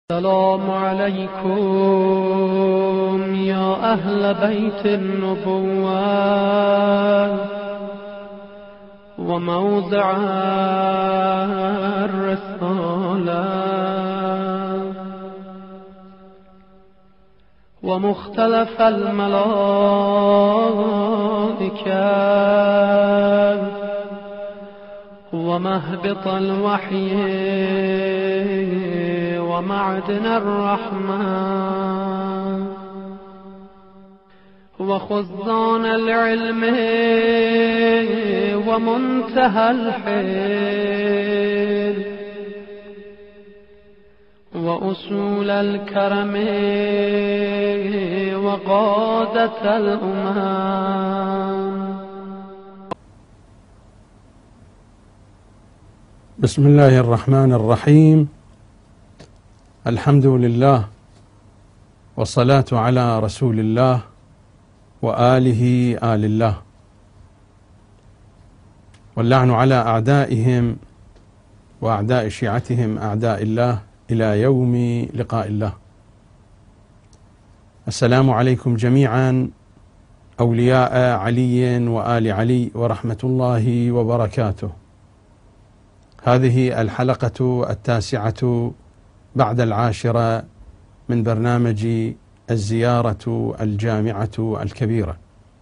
السلام عليكم يا أهل بيت النبوة وموضع الرسالة ومختلف الملائكة ومهبط الوحي ومعدن الرحمة وخزان العلم ومنتهى الحلم وأصول الكرم وقادة الأمم. بسم الله الرحمن الرحيم. الحمد لله والصلاة على رسول الله وآله آل الله، واللعن على أعدائهم وأعداء شيعتهم أعداء الله إلى يوم لقاء الله. السلام عليكم جميعا أولياء علي وآل علي ورحمة الله وبركاته. هذه الحلقة 9 بعد 10 من برنامج الزيارة الجامعة الكبيرة.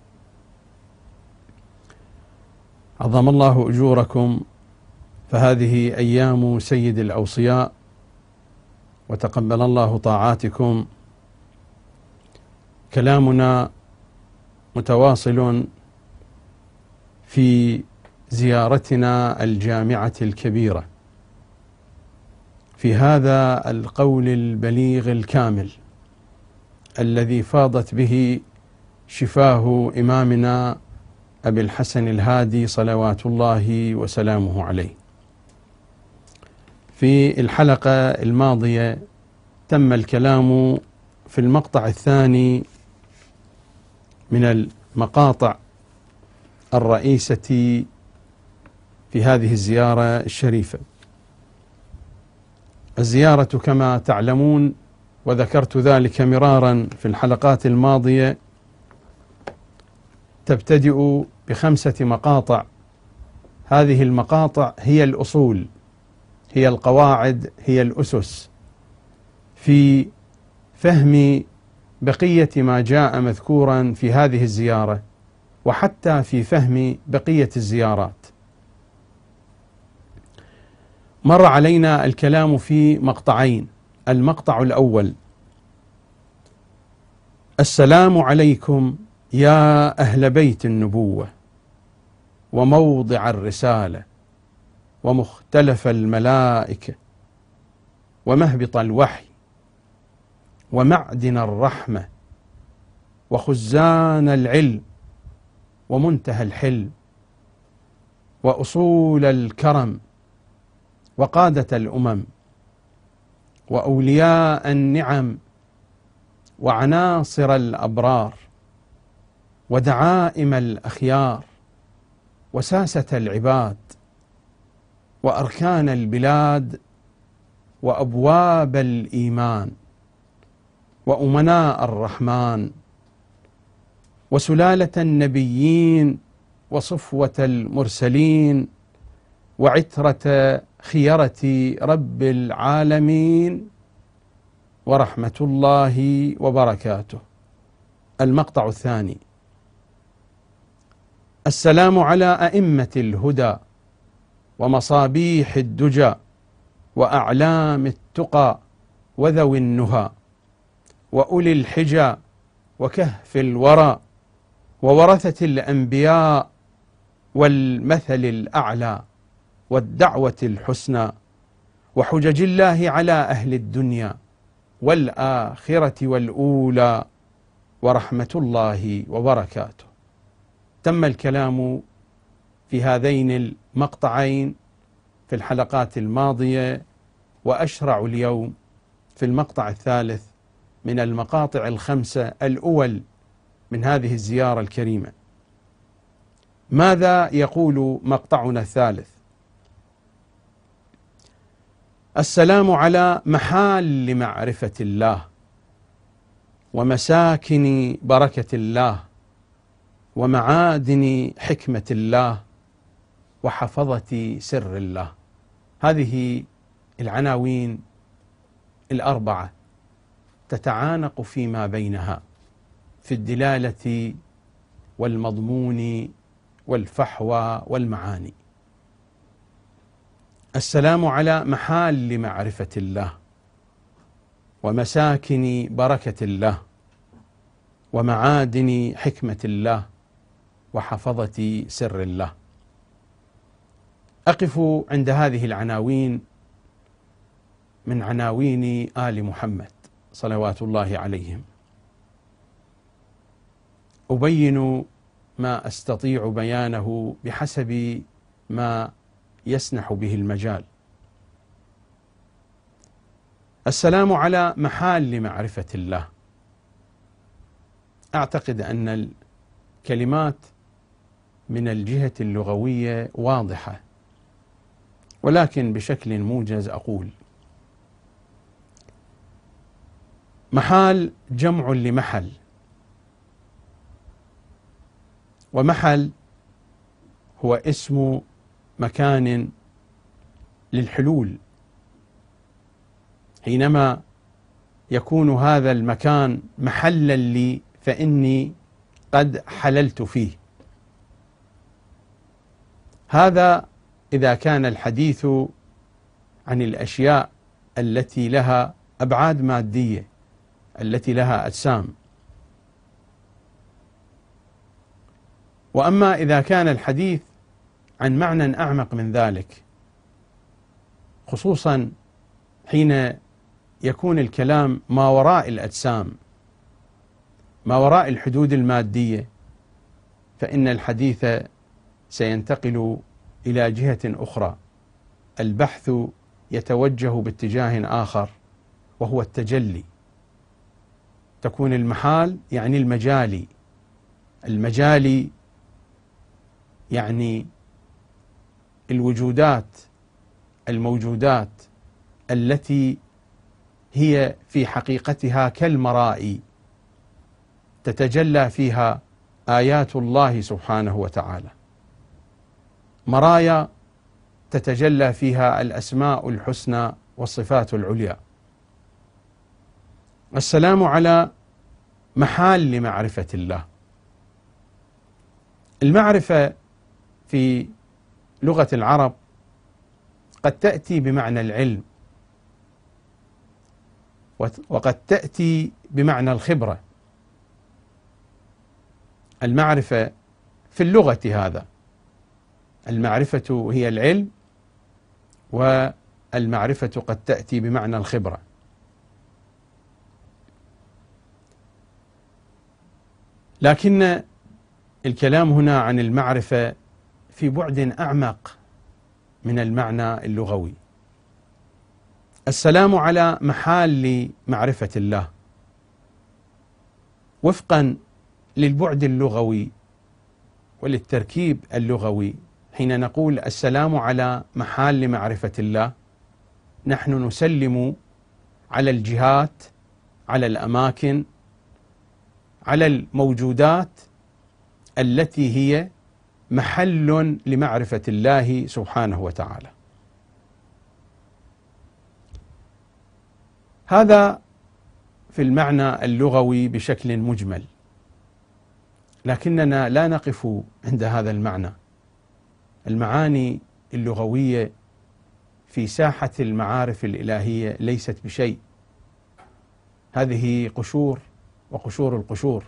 عظم الله أجوركم، فهذه أيام سيد الأوصياء، وتقبل الله طاعاتكم. كلامنا متواصل في زيارتنا الجامعة الكبيرة، في هذا القول البليغ الكامل الذي فاضت به شفاه إمامنا أبي الحسن الهادي صلوات الله وسلامه عليه. في الحلقة الماضية تم الكلام في المقطع الثاني من المقاطع الرئيسة في هذه الزيارة الشريفة. الزيارة كما تعلمون، وذكرت ذلك مرارا في الحلقات الماضية، تبتدئ ب5 مقاطع. هذه المقاطع هي الأصول، هي القواعد، هي الأسس في فهم بقية ما جاء مذكورا في هذه الزيارة، وحتى في فهم بقية الزيارات. مر علينا الكلام في مقطعين. المقطع الأول: السلام عليكم يا أهل بيت النبوة وموضع الرسالة ومختلف الملائكة ومهبط الوحي ومعدن الرحمة وخزان العلم ومنتهى الحلم وأصول الكرم وقادة الأمم وأولياء النعم وعناصر الأبرار ودعائم الأخيار وساسة العباد وأركان البلاد وأبواب الإيمان وأمناء الرحمن وسلالة النبيين وصفوة المرسلين وعترة خيرة رب العالمين ورحمة الله وبركاته. المقطع الثاني: السلام على أئمة الهدى ومصابيح الدجى وأعلام التقى وذوي النهى وأولي الحجى وكهف الورى وورثة الأنبياء والمثل الأعلى والدعوة الحسنى وحجج الله على أهل الدنيا والآخرة والأولى ورحمة الله وبركاته. تم الكلام في هذين المقطعين في الحلقات الماضية، وأشرع اليوم في المقطع الثالث من المقاطع 5 الأول من هذه الزيارة الكريمة. ماذا يقول مقطعنا الثالث؟ السلام على محال معرفة الله ومساكن بركة الله ومعادن حكمة الله وحفظة سر الله. هذه العناوين الأربعة تتعانق فيما بينها في الدلالة والمضمون والفحوى والمعاني. السلام على محال معرفة الله ومساكن بركة الله ومعادن حكمة الله وحفظة سر الله. أقف عند هذه العناوين من عناوين آل محمد صلوات الله عليهم، أبين ما أستطيع بيانه بحسب ما يسنح به المجال. السلام على محال معرفة الله. أعتقد أن الكلمات من الجهة اللغوية واضحة، ولكن بشكل موجز أقول: محال جمع لمحل، ومحل هو اسم مكان للحلول. حينما يكون هذا المكان محلا لي فإني قد حللت فيه. هذا إذا كان الحديث عن الأشياء التي لها أبعاد مادية، التي لها أجسام. وأما إذا كان الحديث عن معنى أعمق من ذلك، خصوصا حين يكون الكلام ما وراء الأجسام، ما وراء الحدود المادية، فإن الحديث سينتقل إلى جهة أخرى. البحث يتوجه باتجاه آخر وهو التجلي. تكون المحال يعني المجالي، المجالي يعني الوجودات الموجودات التي هي في حقيقتها كالمرائي، تتجلى فيها آيات الله سبحانه وتعالى، مرايا تتجلى فيها الأسماء الحسنى والصفات العليا. السلام على محال معرفة الله. المعرفة في لغة العرب قد تأتي بمعنى العلم، وقد تأتي بمعنى الخبرة. المعرفة في اللغة هذا، المعرفة هي العلم، والمعرفة قد تأتي بمعنى الخبرة. لكن الكلام هنا عن المعرفة في بعد أعمق من المعنى اللغوي. السلام على محال معرفة الله وفقا للبعد اللغوي وللتركيب اللغوي. حين نقول السلام على محال معرفة الله، نحن نسلم على الجهات، على الأماكن، على الموجودات التي هي محل لمعرفة الله سبحانه وتعالى. هذا في المعنى اللغوي بشكل مجمل، لكننا لا نقف عند هذا المعنى. المعاني اللغوية في ساحة المعارف الإلهية ليست بشيء. هذه قشور وقشور القشور.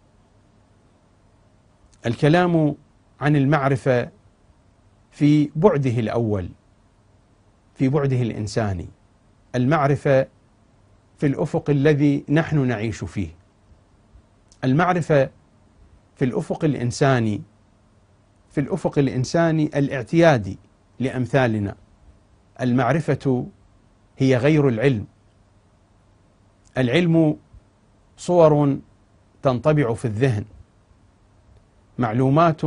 الكلام عن المعرفة في بعده الأول، في بعده الإنساني. المعرفة في الأفق الذي نحن نعيش فيه. المعرفة في الأفق الإنساني، في الأفق الإنساني الاعتيادي لأمثالنا. المعرفة هي غير العلم. العلم صور تنطبع في الذهن، معلومات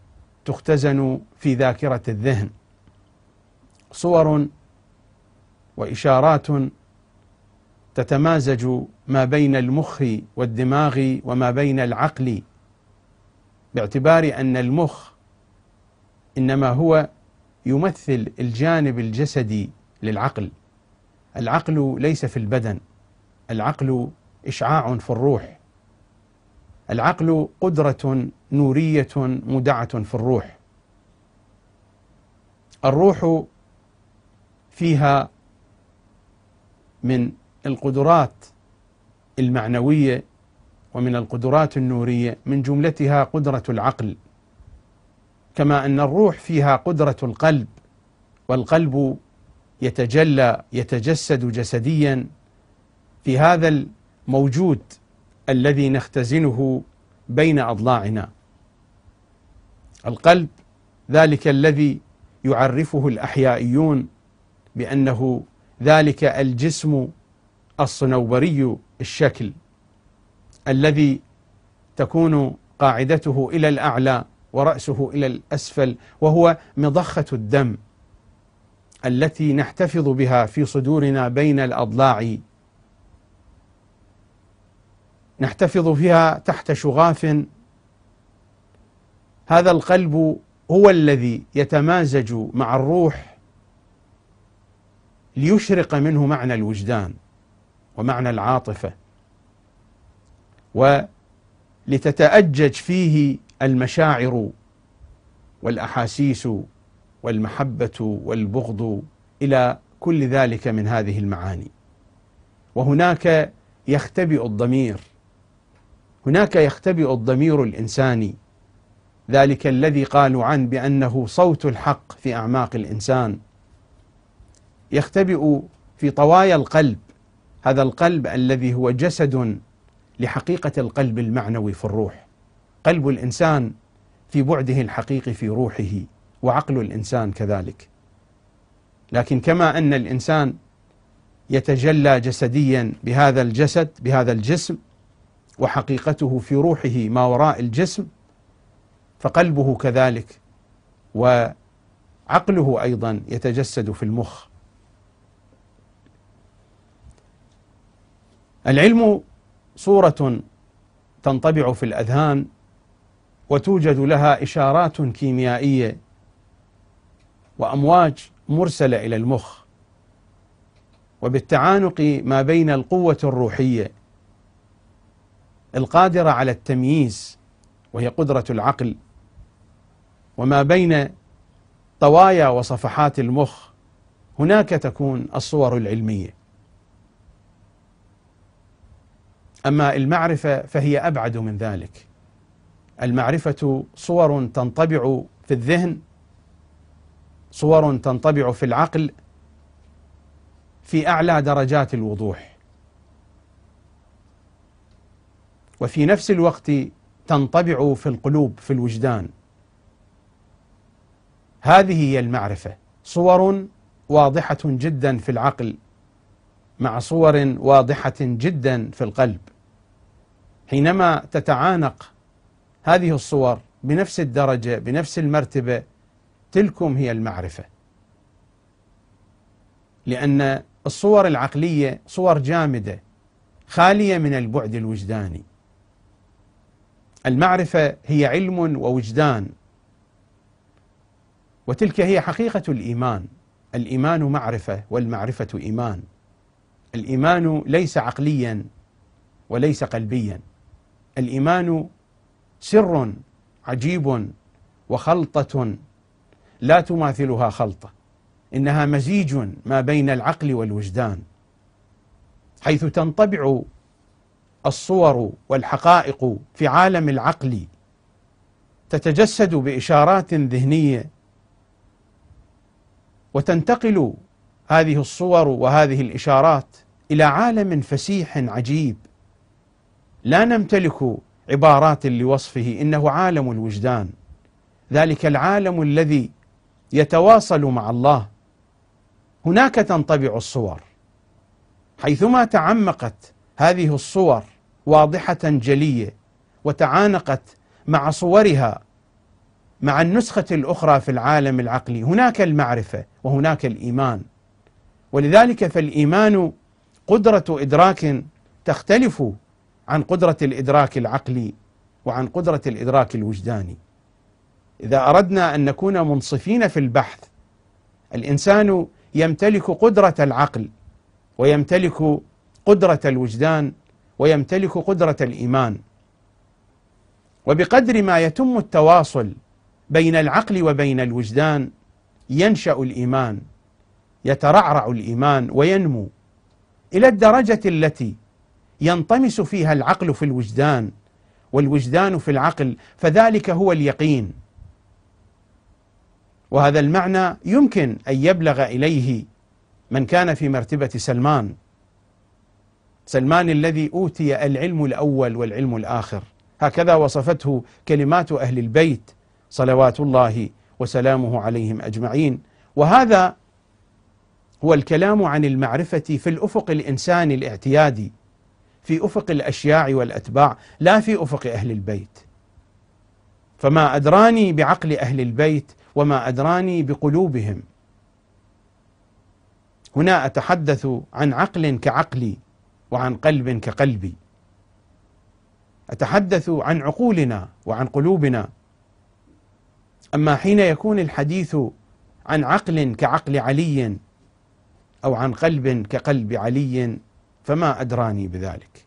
تختزن في ذاكرة الذهن، صور وإشارات تتمازج ما بين المخ والدماغ وما بين العقل، باعتبار أن المخ إنما هو يمثل الجانب الجسدي للعقل. العقل ليس في البدن، العقل إشعاع في الروح، العقل قدرة نورية مودعة في الروح. الروح فيها من القدرات المعنوية ومن القدرات النورية من جملتها قدرة العقل، كما أن الروح فيها قدرة القلب، والقلب يتجلى يتجسد جسديا في هذا الموجود الذي نختزنه بين أضلاعنا. القلب ذلك الذي يعرفه الأحيائيون بأنه ذلك الجسم الصنوبري الشكل الذي تكون قاعدته إلى الأعلى ورأسه إلى الأسفل، وهو مضخة الدم التي نحتفظ بها في صدورنا بين الأضلاع، نحتفظ فيها تحت شغاف. هذا القلب هو الذي يتمازج مع الروح ليشرق منه معنى الوجدان ومعنى العاطفة، ولتتأجج فيه المشاعر والأحاسيس والمحبة والبغض إلى كل ذلك من هذه المعاني. وهناك يختبئ الضمير، هناك يختبئ الضمير الإنساني، ذلك الذي قالوا عنه بأنه صوت الحق في أعماق الإنسان، يختبئ في طوايا القلب، هذا القلب الذي هو جسد لحقيقة القلب المعنوي في الروح. قلب الإنسان في بعده الحقيقي في روحه، وعقل الإنسان كذلك. لكن كما أن الإنسان يتجلى جسديا بهذا الجسد بهذا الجسم، وحقيقته في روحه ما وراء الجسم، فقلبه كذلك وعقله أيضا يتجسد في المخ. العلم صورة تنطبع في الأذهان وتوجد لها إشارات كيميائية وأمواج مرسلة إلى المخ، وبالتعانق ما بين القوة الروحية القادرة على التمييز وهي قدرة العقل، وما بين طوايا وصفحات المخ، هناك تكون الصور العلمية. أما المعرفة فهي أبعد من ذلك. المعرفة صور تنطبع في الذهن، صور تنطبع في العقل في أعلى درجات الوضوح، وفي نفس الوقت تنطبع في القلوب في الوجدان. هذه هي المعرفة، صور واضحة جدا في العقل مع صور واضحة جدا في القلب. حينما تتعانق هذه الصور بنفس الدرجة بنفس المرتبة، تلكم هي المعرفة، لأن الصور العقلية صور جامدة خالية من البعد الوجداني. المعرفة هي علم ووجدان، وتلك هي حقيقة الإيمان. الإيمان معرفة والمعرفة إيمان. الإيمان ليس عقليا وليس قلبيا، الإيمان سر عجيب وخلطة لا تماثلها خلطة، إنها مزيج ما بين العقل والوجدان، حيث تنطبع الصور والحقائق في عالم العقل، تتجسد بإشارات ذهنية، وتنتقل هذه الصور وهذه الإشارات إلى عالم فسيح عجيب لا نمتلك عبارات لوصفه، إنه عالم الوجدان، ذلك العالم الذي يتواصل مع الله. هناك تنطبع الصور، حيثما تعمقت هذه الصور واضحة جلية وتعانقت مع صورها مع النسخة الأخرى في العالم العقلي، هناك المعرفة وهناك الإيمان. ولذلك فالإيمان قدرة إدراك تختلف عن قدرة الإدراك العقلي وعن قدرة الإدراك الوجداني. إذا أردنا أن نكون منصفين في البحث، الإنسان يمتلك قدرة العقل ويمتلك قدرة الوجدان ويمتلك قدرة الإيمان، وبقدر ما يتم التواصل بين العقل وبين الوجدان ينشأ الإيمان، يترعرع الإيمان وينمو إلى الدرجة التي ينطمس فيها العقل في الوجدان والوجدان في العقل، فذلك هو اليقين. وهذا المعنى يمكن أن يبلغ إليه من كان في مرتبة سلمان الذي أوتي العلم الأول والعلم الآخر، هكذا وصفته كلمات أهل البيت صلوات الله وسلامه عليهم أجمعين. وهذا هو الكلام عن المعرفة في الأفق الإنساني الاعتيادي، في أفق الأشياع والأتباع، لا في أفق أهل البيت. فما أدراني بعقل أهل البيت وما أدراني بقلوبهم. هنا أتحدث عن عقل كعقلي وعن قلب كقلبي، أتحدث عن عقولنا وعن قلوبنا. أما حين يكون الحديث عن عقل كعقل علي أو عن قلب كقلب علي فما أدراني بذلك.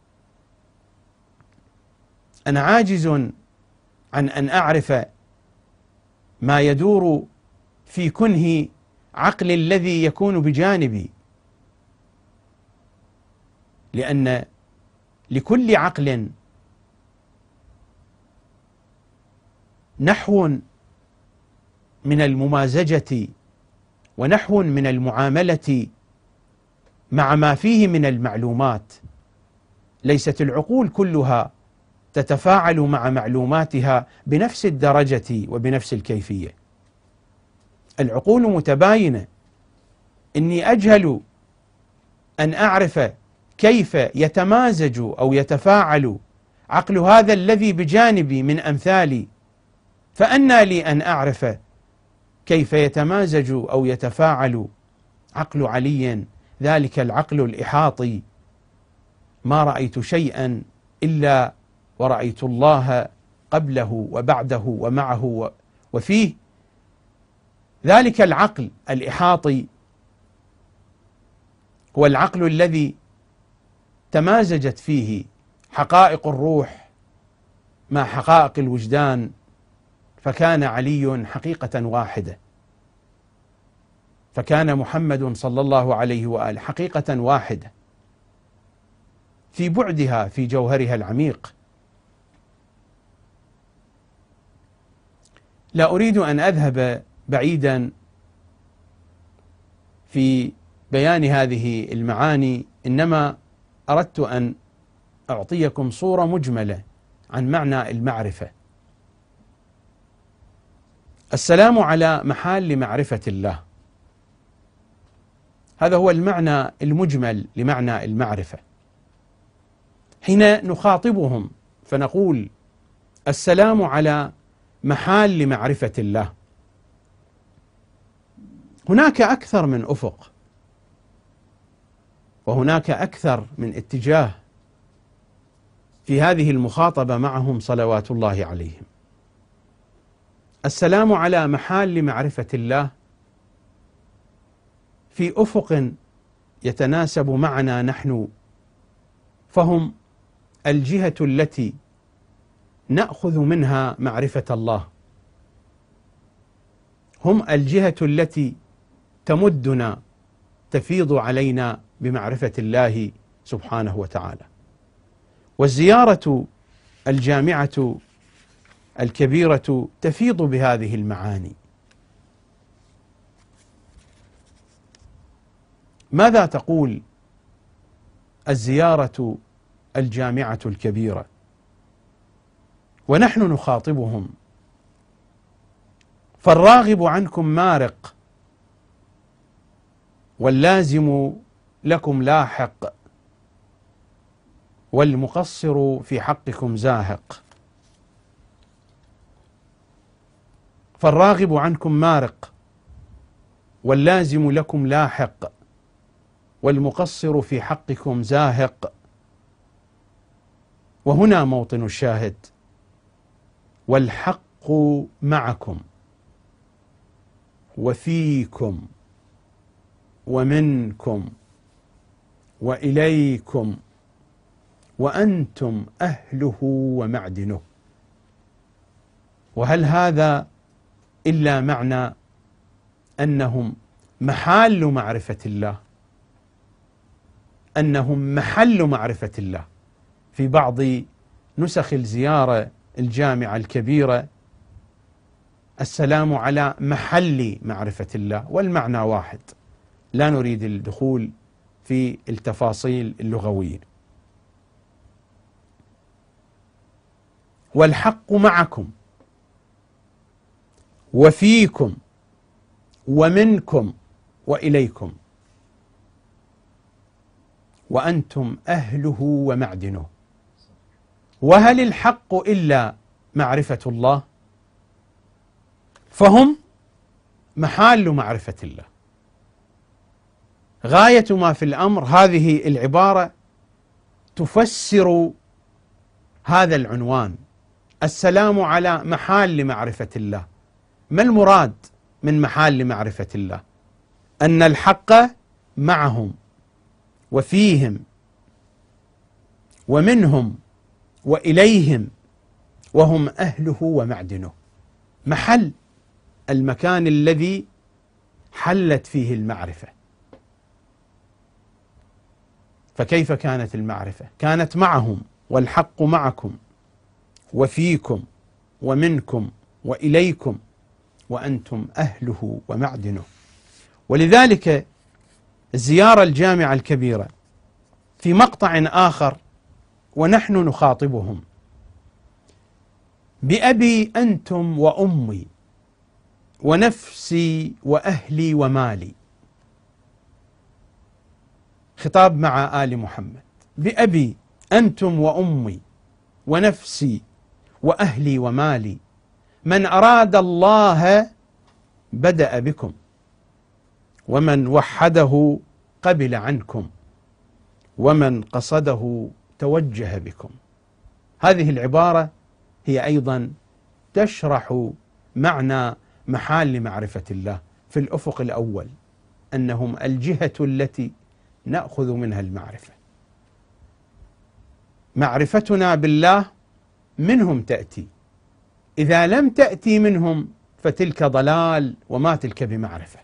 أنا عاجز عن أن أعرف ما يدور في كنه عقل الذي يكون بجانبي، لأن لكل عقل نحو من الممازجة ونحو من المعاملة مع ما فيه من المعلومات. ليست العقول كلها تتفاعل مع معلوماتها بنفس الدرجة وبنفس الكيفية. العقول متباينة. إني أجهل أن أعرف كيف يتمازج أو يتفاعل عقل هذا الذي بجانبي من أمثالي، فأنى لي أن أعرف كيف يتمازج أو يتفاعل عقل علي، ذلك العقل الإحاطي. ما رأيت شيئا إلا ورأيت الله قبله وبعده ومعه وفيه. ذلك العقل الإحاطي هو العقل الذي تمازجت فيه حقائق الروح مع حقائق الوجدان، فكان علي حقيقة واحدة، فكان محمد صلى الله عليه وآله حقيقة واحدة في بعدها، في جوهرها العميق. لا أريد أن أذهب بعيدا في بيان هذه المعاني، إنما أردت أن أعطيكم صورة مجملة عن معنى المعرفة. السلام على محال معرفة الله، هذا هو المعنى المجمل لمعنى المعرفة. حين نخاطبهم فنقول السلام على محال معرفة الله، هناك أكثر من أفق وهناك أكثر من اتجاه في هذه المخاطبة معهم صلوات الله عليهم. السلام على محال معرفة الله في أفق يتناسب معنا نحن، فهم الجهة التي نأخذ منها معرفة الله، هم الجهة التي تمدنا، تفيض علينا بمعرفة الله سبحانه وتعالى. والزيارة الجامعة الكبيرة تفيض بهذه المعاني. ماذا تقول الزيارة الجامعة الكبيرة ونحن نخاطبهم؟ فالراغب عنكم مارق، واللازم لكم لاحق، والمقصر في حقكم زاهق. فالراغب عنكم مارق، واللازم لكم لاحق، والمقصر في حقكم زاهق. وهنا موطن الشاهد: والحق معكم وفيكم ومنكم وإليكم وأنتم أهله ومعدنه. وهل هذا إلا معنى أنهم محال معرفة الله، أنهم محل معرفة الله؟ في بعض نسخ الزيارة الجامعة الكبيرة السلام على محل معرفة الله، والمعنى واحد، لا نريد الدخول في التفاصيل اللغوية. والحق معكم وفيكم ومنكم وإليكم وأنتم أهله ومعدنه. وهل الحق إلا معرفة الله؟ فهم محال معرفة الله. غاية ما في الأمر هذه العبارة تفسر هذا العنوان: السلام على محال معرفة الله. ما المراد من محال معرفة الله؟ أن الحق معهم وفيهم ومنهم وإليهم وهم أهله ومعدنه. محل، المكان الذي حلت فيه المعرفة. فكيف كانت المعرفة؟ كانت معهم، والحق معكم وفيكم ومنكم وإليكم وأنتم أهله ومعدنه. ولذلك الزيارة الجامعة الكبيرة في مقطع آخر ونحن نخاطبهم: بأبي أنتم وأمي ونفسي وأهلي ومالي. خطاب مع آل محمد: بأبي أنتم وأمي ونفسي وأهلي ومالي، من أراد الله بدأ بكم، ومن وحده قبل عنكم، ومن قصده توجه بكم. هذه العبارة هي أيضا تشرح معنى محال معرفة الله في الأفق الأول، أنهم الجهة التي نأخذ منها المعرفة. معرفتنا بالله منهم تأتي، إذا لم تأتي منهم فتلك ضلال وما تلك بمعرفة.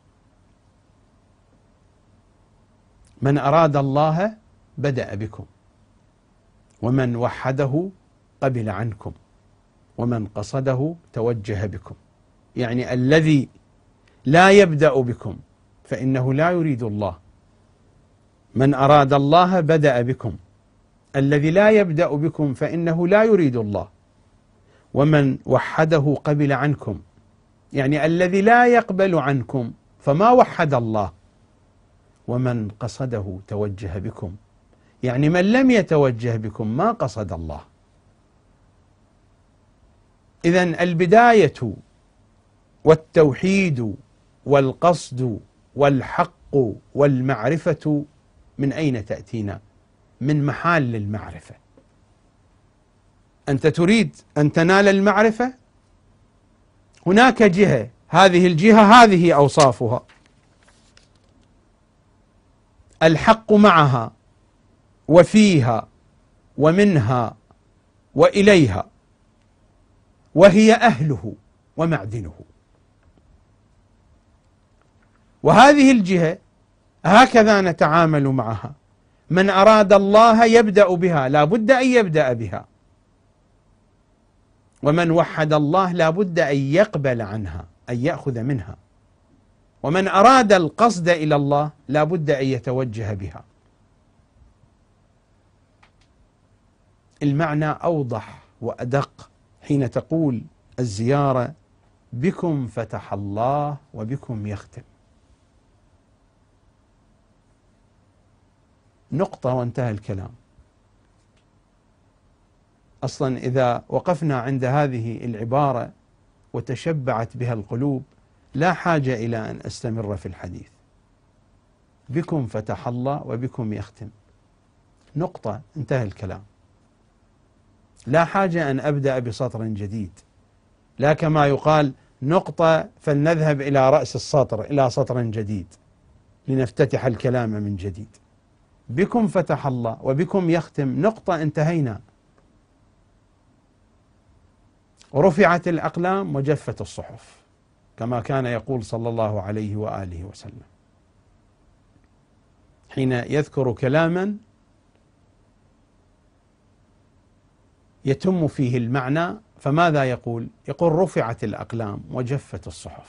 من أراد الله بدأ بكم، ومن وحده قبل عنكم، ومن قصده توجه بكم. يعني الذي لا يبدأ بكم فإنه لا يريد الله. من أراد الله بدأ بكم، الذي لا يبدأ بكم فإنه لا يريد الله. ومن وحده قبل عنكم، يعني الذي لا يقبل عنكم فما وحد الله. ومن قصده توجه بكم، يعني من لم يتوجه بكم ما قصد الله. إذن البداية والتوحيد والقصد والحق والمعرفة من أين تأتينا؟ من محال المعرفة. أنت تريد أن تنال المعرفة، هناك جهة، هذه الجهة هذه أوصافها: الحق معها وفيها ومنها وإليها، وهي أهله ومعدنه. وهذه الجهة هكذا نتعامل معها. من أراد الله يبدأ بها، لا بد أن يبدأ بها. ومن وحد الله لا بد أن يقبل عنها، أن يأخذ منها. ومن أراد القصد إلى الله لا بد أن يتوجه بها. المعنى أوضح وأدق حين تقول الزيارة: بكم فتح الله وبكم يختم. نقطة وانتهى الكلام. أصلا إذا وقفنا عند هذه العبارة وتشبعت بها القلوب لا حاجة إلى أن أستمر في الحديث. بكم فتح الله وبكم يختم. نقطة، انتهى الكلام. لا حاجة أن أبدأ بسطر جديد، لا كما يقال نقطة فلنذهب إلى رأس السطر، إلى سطر جديد لنفتتح الكلام من جديد. بكم فتح الله وبكم يختم، نقطة، انتهينا. رفعت الأقلام وجفت الصحف، كما كان يقول صلى الله عليه وآله وسلم حين يذكر كلاما يتم فيه المعنى، فماذا يقول؟ يقول رفعت الأقلام وجفت الصحف.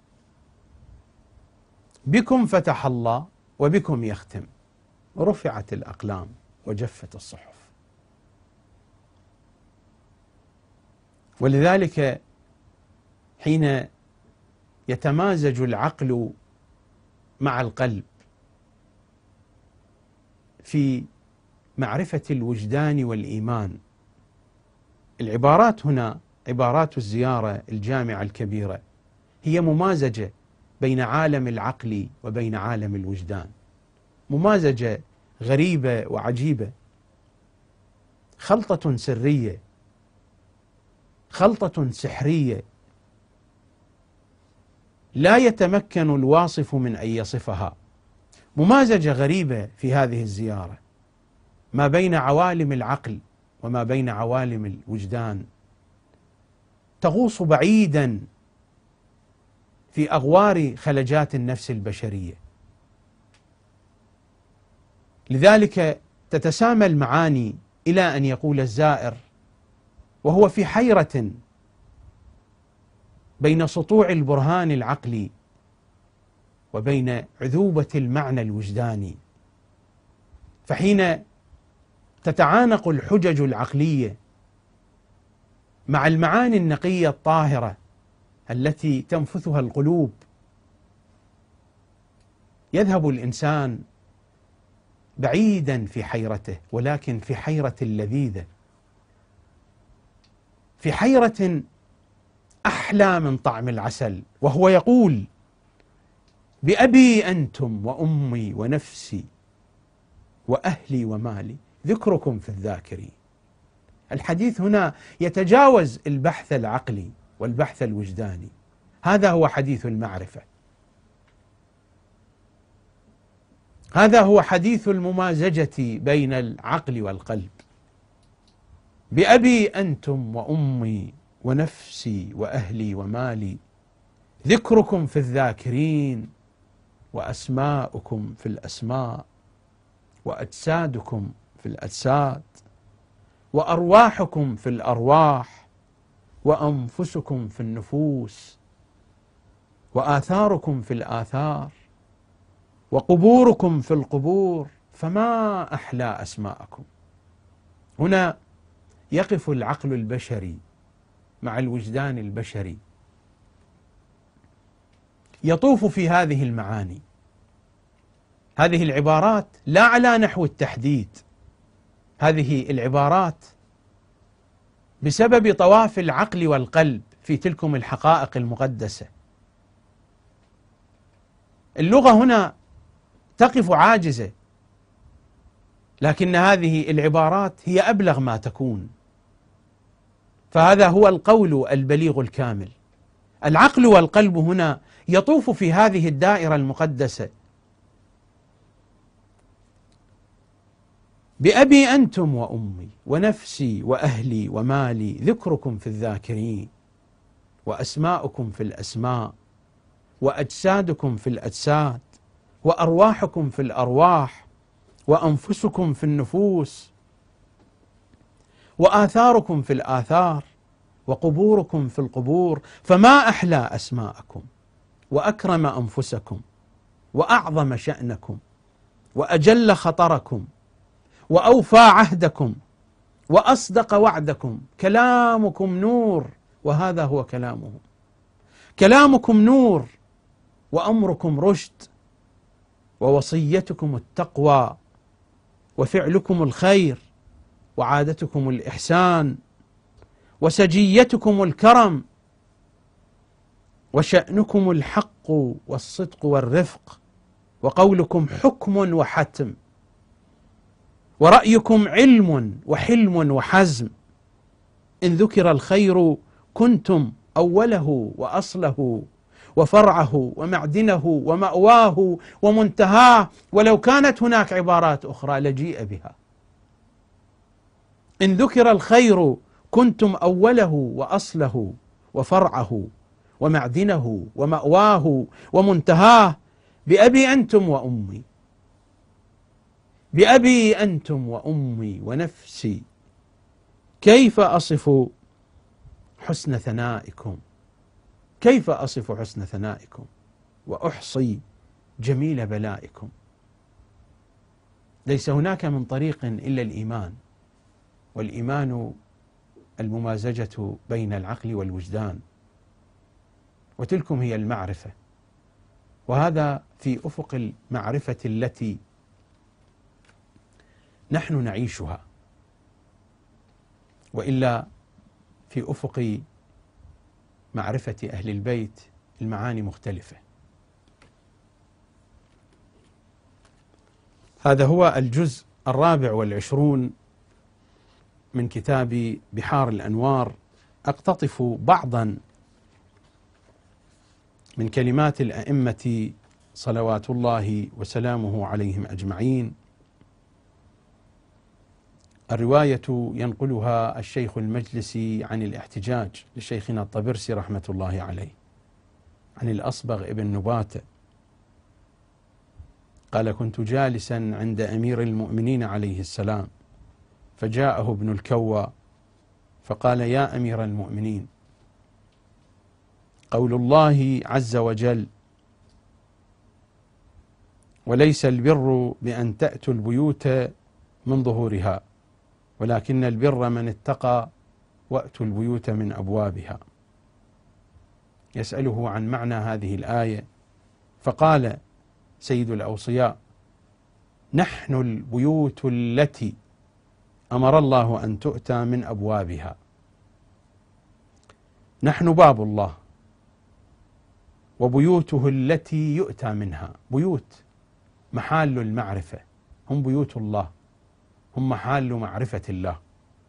بكم فتح الله وبكم يختم، رفعت الأقلام وجفت الصحف. ولذلك حين يتمازج العقل مع القلب في معرفة الوجدان والإيمان، العبارات هنا، عبارات الزيارة الجامعة الكبيرة، هي ممازجة بين عالم العقل وبين عالم الوجدان، ممازجة غريبة وعجيبة، خلطة سرية، خلطة سحرية لا يتمكن الواصف من أن يصفها. ممازجة غريبة في هذه الزيارة ما بين عوالم العقل وما بين عوالم الوجدان، تغوص بعيدا في أغوار خلجات النفس البشرية. لذلك تتسامى المعاني إلى أن يقول الزائر وهو في حيرة بين سطوع البرهان العقلي وبين عذوبة المعنى الوجداني، فحين تتعانق الحجج العقلية مع المعاني النقية الطاهرة التي تنفثها القلوب، يذهب الإنسان بعيدا في حيرته، ولكن في حيرة لذيذة، في حيرة أحلى من طعم العسل. وهو يقول بأبي أنتم وأمي ونفسي وأهلي ومالي ذكركم في الذاكرين. الحديث هنا يتجاوز البحث العقلي والبحث الوجداني، هذا هو حديث المعرفة، هذا هو حديث الممازجة بين العقل والقلب. بأبي أنتم وأمي ونفسي وأهلي ومالي ذكركم في الذاكرين وأسماؤكم في الأسماء وأجسادكم في الأجساد وأرواحكم في الأرواح وأنفسكم في النفوس وآثاركم في الآثار وقبوركم في القبور، فما أحلى أسماءكم. هنا يقف العقل البشري مع الوجدان البشري، يطوف في هذه المعاني، هذه العبارات لا على نحو التحديد، هذه العبارات بسبب طواف العقل والقلب في تلكم الحقائق المقدسة. اللغة هنا تقف عاجزة، لكن هذه العبارات هي أبلغ ما تكون، فهذا هو القول البليغ الكامل. العقل والقلب هنا يطوف في هذه الدائرة المقدسة. بأبي أنتم وأمي ونفسي وأهلي ومالي ذكركم في الذاكرين وأسماؤكم في الأسماء وأجسادكم في الأجساد وأرواحكم في الأرواح وأنفسكم في النفوس وآثاركم في الآثار وقبوركم في القبور، فما أحلى أسماءكم وأكرم أنفسكم وأعظم شأنكم وأجل خطركم وأوفى عهدكم وأصدق وعدكم. كلامكم نور، وهذا هو كلامه. كلامكم نور وأمركم رشد ووصيتكم التقوى وفعلكم الخير وعادتكم الإحسان وسجيتكم الكرم وشأنكم الحق والصدق والرفق وقولكم حكم وحتم، ورأيكم علم وحلم وحزم. إن ذكر الخير كنتم أوله وأصله وفرعه ومعدنه ومأواه ومنتهاه، ولو كانت هناك عبارات أخرى لجيء بها. إن ذكر الخير كنتم أوله وأصله وفرعه ومعدنه ومأواه ومنتهاه. بأبي أنتم وأمي، بأبي أنتم وأمي ونفسي، كيف أصف حسن ثنائكم، كيف أصف حسن ثنائكم وأحصي جميل بلائكم. ليس هناك من طريق إلا الإيمان، والإيمان الممازجة بين العقل والوجدان، وتلكم هي المعرفة. وهذا في أفق المعرفة التي نحن نعيشها، وإلا في أفق معرفة أهل البيت المعاني مختلفة. هذا هو الجزء 24 من كتاب بحار الأنوار. أقتطف بعضا من كلمات الأئمة صلوات الله وسلامه عليهم أجمعين. الرواية ينقلها الشيخ المجلسي عن الاحتجاج لشيخنا الطبرسي رحمة الله عليه عن الأصبغ ابن نباتة قال: كنت جالسا عند أمير المؤمنين عليه السلام، فجاءه ابن الكوى فقال: يا أمير المؤمنين، قول الله عز وجل: وليس البر بأن تأتوا البيوت من ظهورها ولكن البر من اتقى وأتوا البيوت من أبوابها. يسأله عن معنى هذه الآية، فقال سيد الأوصياء: نحن البيوت التي أمر الله أن تؤتى من أبوابها، نحن باب الله وبيوته التي يؤتى منها. بيوت محال المعرفة، هم بيوت الله، هم محال معرفة الله.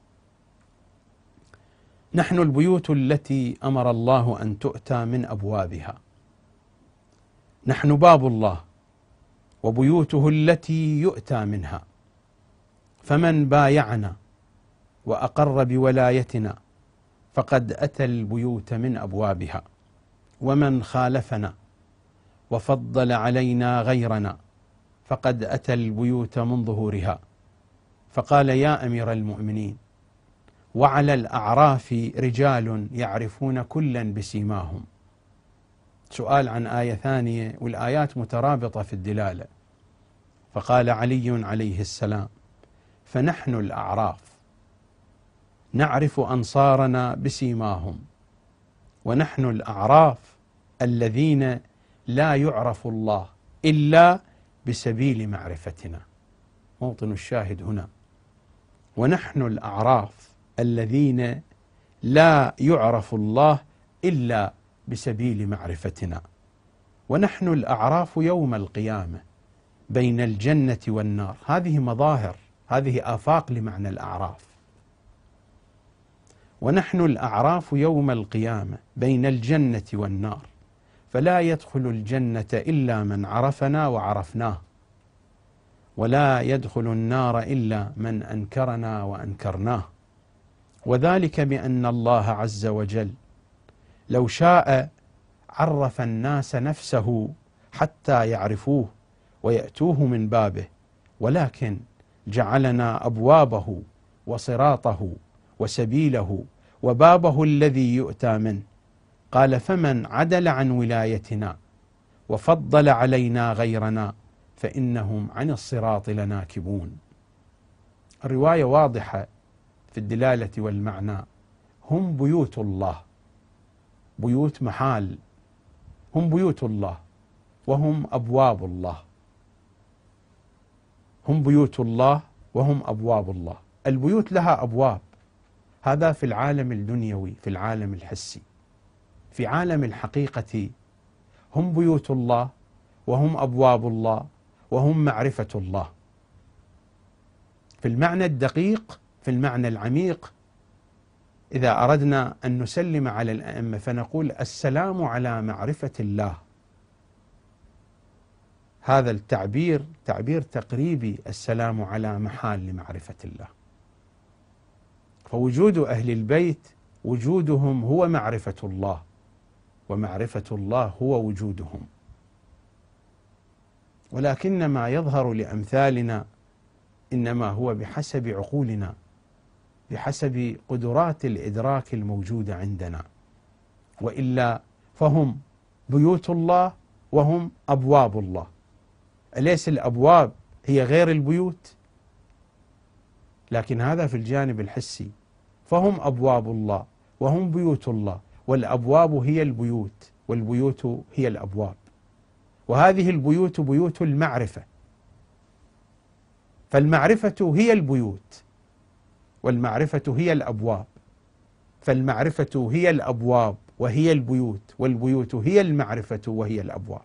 نحن البيوت التي أمر الله أن تؤتى من أبوابها، نحن باب الله وبيوته التي يؤتى منها. فمن بايعنا وأقر بولايتنا فقد أتى البيوت من أبوابها، ومن خالفنا وفضل علينا غيرنا فقد أتى البيوت من ظهورها. فقال: يا أمير المؤمنين، وعلى الأعراف رجال يعرفون كلا بسيماهم. سؤال عن آية ثانية، والآيات مترابطة في الدلالة. فقال علي عليه السلام: فنحن الأعراف نعرف أنصارنا بسيماهم، ونحن الأعراف الذين لا يعرف الله إلا بسبيل معرفتنا. موطن الشاهد هنا: ونحن الأعراف الذين لا يعرف الله إلا بسبيل معرفتنا. ونحن الأعراف يوم القيامة بين الجنة والنار. هذه مظاهر، هذه آفاق لمعنى الأعراف. ونحن الأعراف يوم القيامة بين الجنة والنار، فلا يدخل الجنة إلا من عرفنا وعرفناه، ولا يدخل النار إلا من أنكرنا وأنكرناه. وذلك بأن الله عز وجل لو شاء عرف الناس نفسه حتى يعرفوه ويأتوه من بابه، ولكن جعلنا أبوابه وصراطه وسبيله وبابه الذي يؤتى منه. قال: فمن عدل عن ولايتنا وفضل علينا غيرنا فإنهم عن الصراط لناكبون. الرواية واضحة في الدلالة والمعنى. هم بيوت الله، بيوت محال، هم بيوت الله وهم أبواب الله. هم بيوت الله وهم أبواب الله. البيوت لها أبواب، هذا في العالم الدنيوي، في العالم الحسي. في عالم الحقيقة هم بيوت الله وهم أبواب الله وهم معرفة الله. في المعنى الدقيق، في المعنى العميق، إذا أردنا أن نسلم على الأئمة فنقول السلام على معرفة الله. هذا التعبير تعبير تقريبي، السلام على محال لمعرفة الله. فوجود أهل البيت وجودهم هو معرفة الله، ومعرفة الله هو وجودهم. ولكن ما يظهر لأمثالنا إنما هو بحسب عقولنا، بحسب قدرات الإدراك الموجودة عندنا، وإلا فهم بيوت الله وهم أبواب الله. أليس الأبواب هي غير البيوت؟ لكن هذا في الجانب الحسي، فهم أبواب الله وهم بيوت الله، والأبواب هي البيوت والبيوت هي الأبواب، وهذه البيوت بيوت المعرفة. فالمعرفة هي البيوت والمعرفة هي الأبواب، فالمعرفة هي الأبواب وهي البيوت، والبيوت هي المعرفة وهي الأبواب.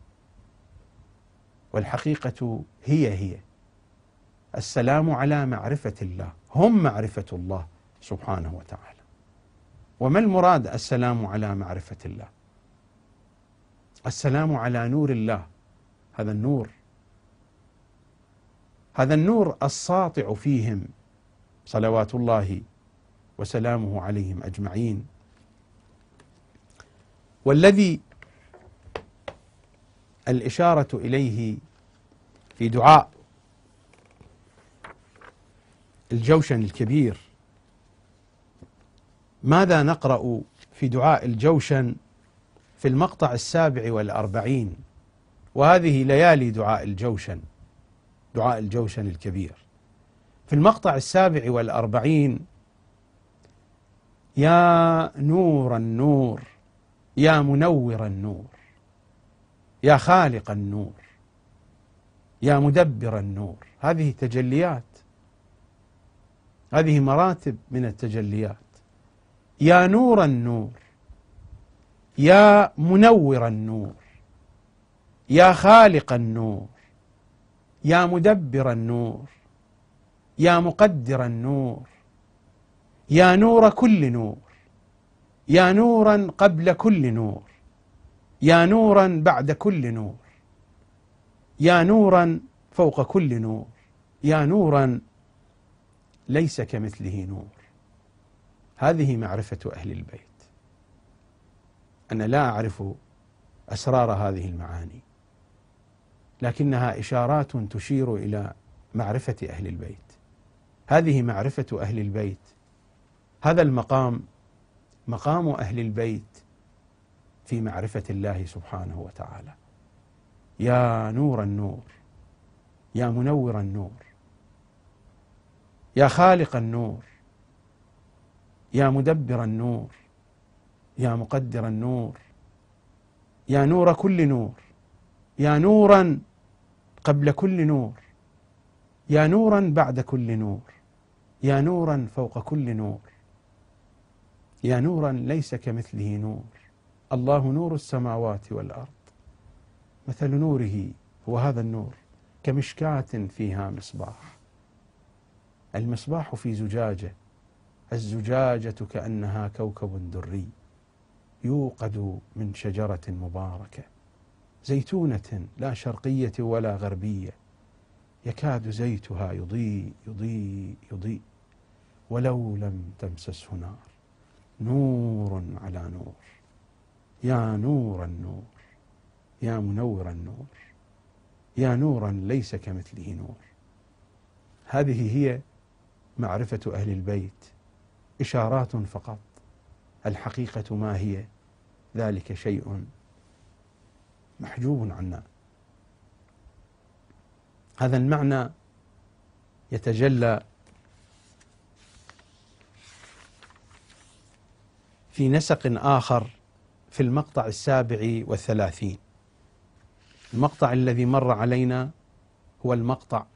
والحقيقة هي السلام على معرفة الله، هم معرفة الله سبحانه وتعالى. وما المراد السلام على معرفة الله؟ السلام على نور الله. هذا النور الساطع فيهم صلوات الله وسلامه عليهم أجمعين، والذي الإشارة إليه في دعاء الجوشن الكبير. ماذا نقرأ في دعاء الجوشن في المقطع 47؟ وهذه ليالي دعاء الجوشن الكبير. في المقطع 47: يا نور النور، يا منور النور، يا خالق النور، يا مدبر النور. هذه تجليات، هذه مراتب من التجليات. يا نور النور، يا منور النور، يا خالق النور، يا مدبر النور، يا مقدر النور، يا نور كل نور، يا نورا قبل كل نور، يا نورا بعد كل نور، يا نورا فوق كل نور، يا نورا ليس كمثله نور. هذه معرفة أهل البيت. أنا لا أعرف أسرار هذه المعاني، لكنها إشارات تشير إلى معرفة أهل البيت. هذه معرفة أهل البيت. هذا المقام مقام أهل البيت في معرفة الله سبحانه وتعالى. يا نور النور، يا منور النور، يا خالق النور، يا مدبر النور، يا مقدر النور، يا نور كل نور، يا نورا قبل كل نور، يا نورا بعد كل نور، يا نورا فوق كل نور، يا نورا ليس كمثله نور. الله نور السماوات والأرض، مثل نوره هو هذا النور كمشكاة فيها مصباح. المصباح في زجاجة، الزجاجة كأنها كوكب دري يوقد من شجرة مباركة زيتونة لا شرقية ولا غربية، يكاد زيتها يضيء يضيء يضيء ولو لم تمسسه نار، نور على نور. يا نور النور، يا منور النور، يا نورا ليس كمثله نور. هذه هي معرفة أهل البيت، إشارات فقط. الحقيقة ما هي؟ ذلك شيء محجوب عنا. هذا المعنى يتجلى في نسق آخر في المقطع 37. المقطع الذي مر علينا هو المقطع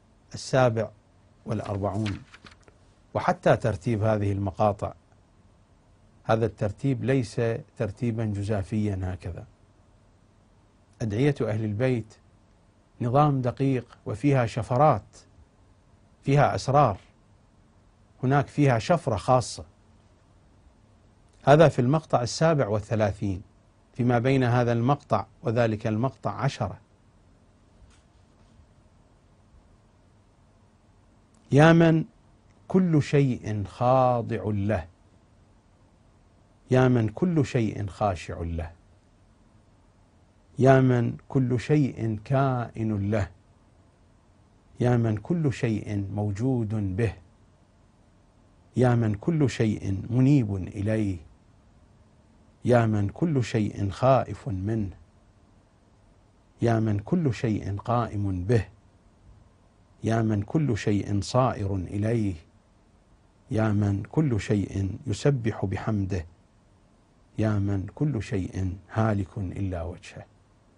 47. وحتى ترتيب هذه المقاطع، هذا الترتيب ليس ترتيبا جزافيا هكذا، أدعية أهل البيت نظام دقيق وفيها شفرات، فيها أسرار، هناك فيها شفرة خاصة. هذا في المقطع 37، فيما بين هذا المقطع وذلك المقطع 10. يا من كل شيء خاضع له، يا من كل شيء خاشع له، يا من كل شيء كائن له، يا من كل شيء موجود به، يا من كل شيء منيب إليه، يا من كل شيء خائف منه، يا من كل شيء قائم به، يا من كل شيء صائر إليه، يا من كل شيء يسبح بحمده، يا من كل شيء هالك إلا وجهه.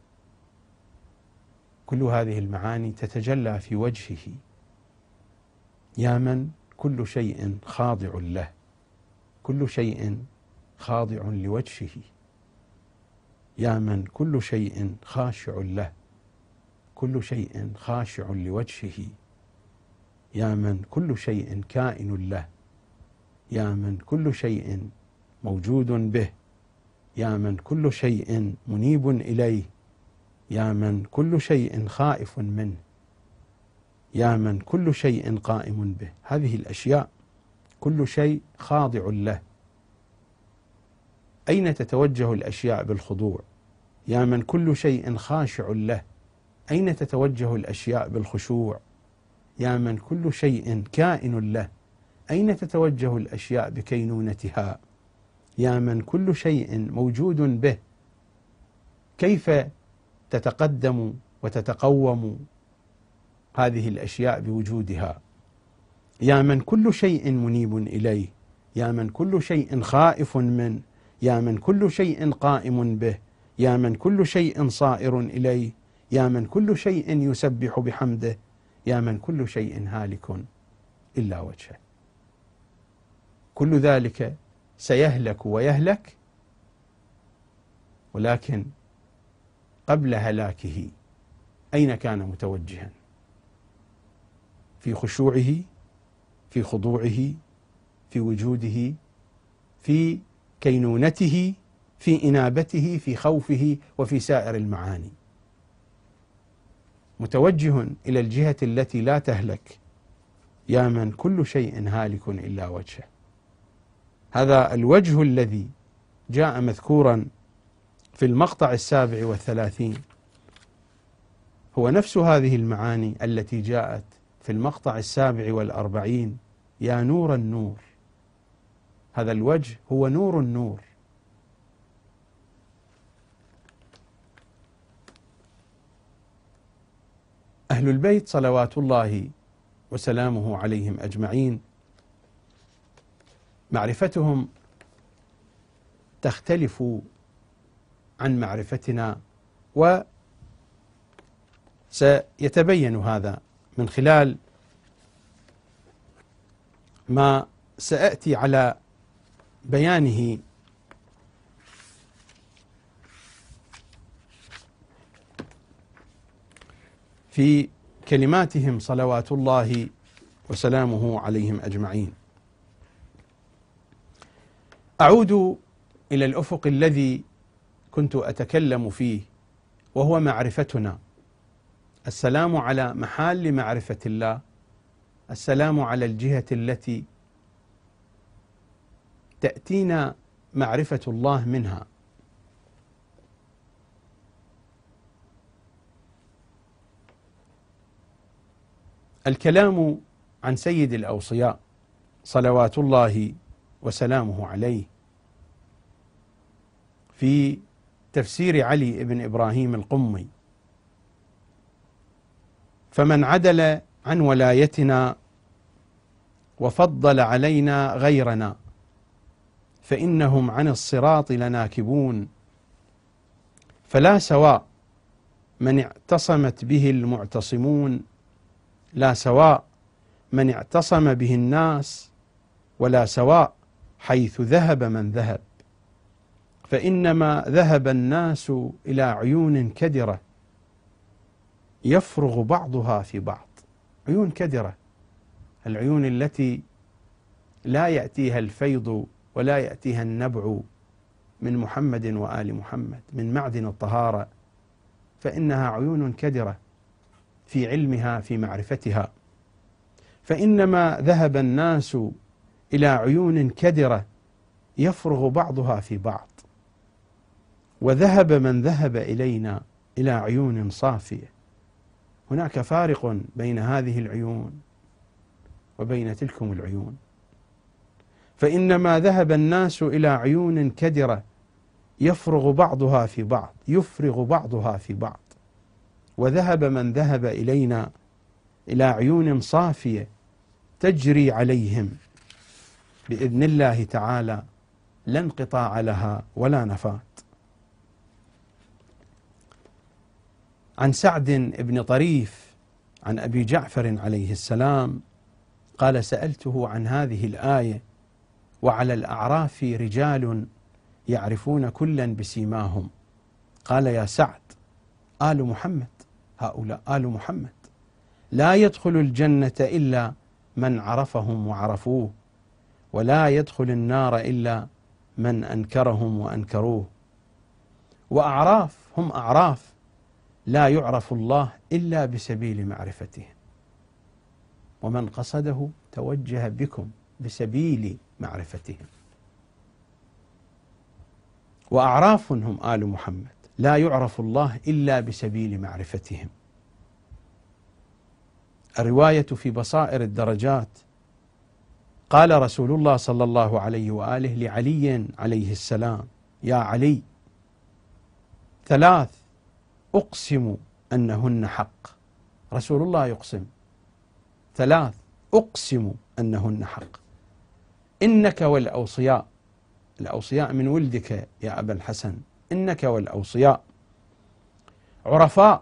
كل هذه المعاني تتجلى في وجهه. يا من كل شيء خاضع له، كل شيء خاضع لوجهه، يا من كل شيء خاشع له، كل شيء خاشع لوجهه، يا من كل شيء كائن له، يا من كل شيء موجود به، يا من كل شيء منيب إليه، يا من كل شيء خائف منه، يا من كل شيء قائم به. هذه الأشياء كل شيء خاضع له. أين تتوجه الأشياء بالخضوع؟ يا من كل شيء خاشع له، أين تتوجه الأشياء بالخشوع؟ يا من كل شيء كائن له، أين تتوجه الأشياء بكينونتها؟ يا من كل شيء موجود به، كيف تتقدم وتتقوم هذه الأشياء بوجودها؟ يا من كل شيء منيب إليه، يا من كل شيء خائف منه، يا من كل شيء قائم به، يا من كل شيء صائر إليه، يا من كل شيء يسبح بحمده، يا من كل شيء هالك إلا وجهه. كل ذلك سيهلك ويهلك، ولكن قبل هلاكه أين كان متوجها؟ في خشوعه، في خضوعه، في وجوده، في كينونته، في إنابته، في خوفه، وفي سائر المعاني. متوجه إلى الجهة التي لا تهلك، يا من كل شيء هالك إلا وجهه. هذا الوجه الذي جاء مذكورا في المقطع 37 هو نفس هذه المعاني التي جاءت في المقطع 47: يا نور النور. هذا الوجه هو نور النور. أهل البيت صلوات الله وسلامه عليهم أجمعين معرفتهم تختلف عن معرفتنا، وسيتبين هذا من خلال ما سأتي على بيانه في كلماتهم صلوات الله وسلامه عليهم أجمعين. أعود إلى الأفق الذي كنت أتكلم فيه، وهو معرفتنا. السلام على محال معرفة الله، السلام على الجهة التي تأتينا معرفة الله منها. الكلام عن سيد الأوصياء صلوات الله وسلامه عليه في تفسير علي بن إبراهيم القمي: فمن عدل عن ولايتنا وفضل علينا غيرنا فإنهم عن الصراط لناكبون، فلا سواء من اعتصمت به المعتصمون، لا سواء من اعتصم به الناس، ولا سواء حيث ذهب من ذهب، فإنما ذهب الناس إلى عيون كدرة يفرغ بعضها في بعض. عيون كدرة، العيون التي لا يأتيها الفيض ولا يأتيها النبع من محمد وآل محمد من معدن الطهارة، فإنها عيون كدرة في علمها في معرفتها. فإنما ذهب الناس إلى عيون كدرة يفرغ بعضها في بعض، وذهب من ذهب إلينا إلى عيون صافية. هناك فارق بين هذه العيون وبين تلكم العيون. فإنما ذهب الناس إلى عيون كدرة يفرغ بعضها في بعض، يفرغ بعضها في بعض، وذهب من ذهب إلينا إلى عيون صافية تجري عليهم بإذن الله تعالى لا انقطاع لها ولا نفات. عن سعد بن طريف عن أبي جعفر عليه السلام قال: سألته عن هذه الآية: وعلى الأعراف رجال يعرفون كلا بسيماهم. قال: يا سعد، آل محمد، هؤلاء آل محمد لا يدخل الجنة إلا من عرفهم وعرفوه، ولا يدخل النار إلا من أنكرهم وأنكروه. وأعراف هم أعراف لا يعرف الله إلا بسبيل معرفتهم، ومن قصده توجه بكم بسبيل معرفتهم. وأعراف هم آل محمد لا يعرف الله إلا بسبيل معرفتهم. الرواية في بصائر الدرجات قال رسول الله صلى الله عليه وآله لعلي عليه السلام: يا علي، 3 أقسم أنهن حق. رسول الله يقسم 3 أقسم أنهن حق: إنك والأوصياء، الأوصياء من ولدك يا أبا الحسن، إنك والأوصياء عرفاء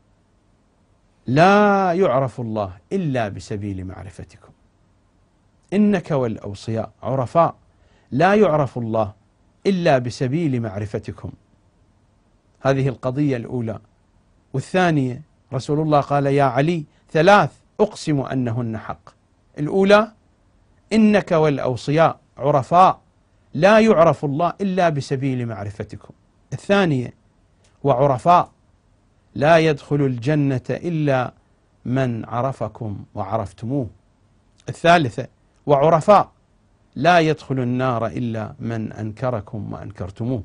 لا يعرف الله إلا بسبيل معرفتكم. إنك والأوصياء عرفاء لا يعرف الله إلا بسبيل معرفتكم. هذه القضية الأولى. والثانية رسول الله قال: يا علي، 3 أقسم أنهن حق. الأولى: إنك والأوصياء عرفاء لا يعرف الله إلا بسبيل معرفتكم. الثانية: وعرفاء لا يدخل الجنة إلا من عرفكم وعرفتموه. الثالثة: وعرفاء لا يدخل النار إلا من أنكركم وأنكرتموه.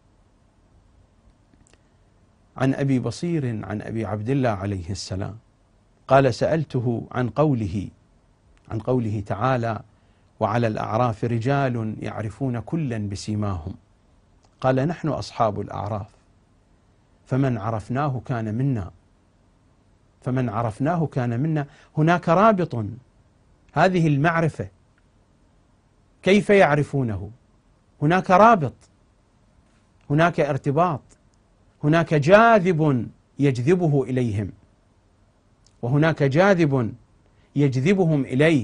عن أبي بصير عن أبي عبد الله عليه السلام قال: سألته عن قوله تعالى: وعلى الأعراف رجال يعرفون كلا بسيماهم. قال: نحن أصحاب الأعراف، فمن عرفناه كان منا، فمن عرفناه كان منا. هناك رابط، هذه المعرفة كيف يعرفونه؟ هناك رابط، هناك ارتباط، هناك جاذب يجذبه إليهم، وهناك جاذب يجذبهم إليه.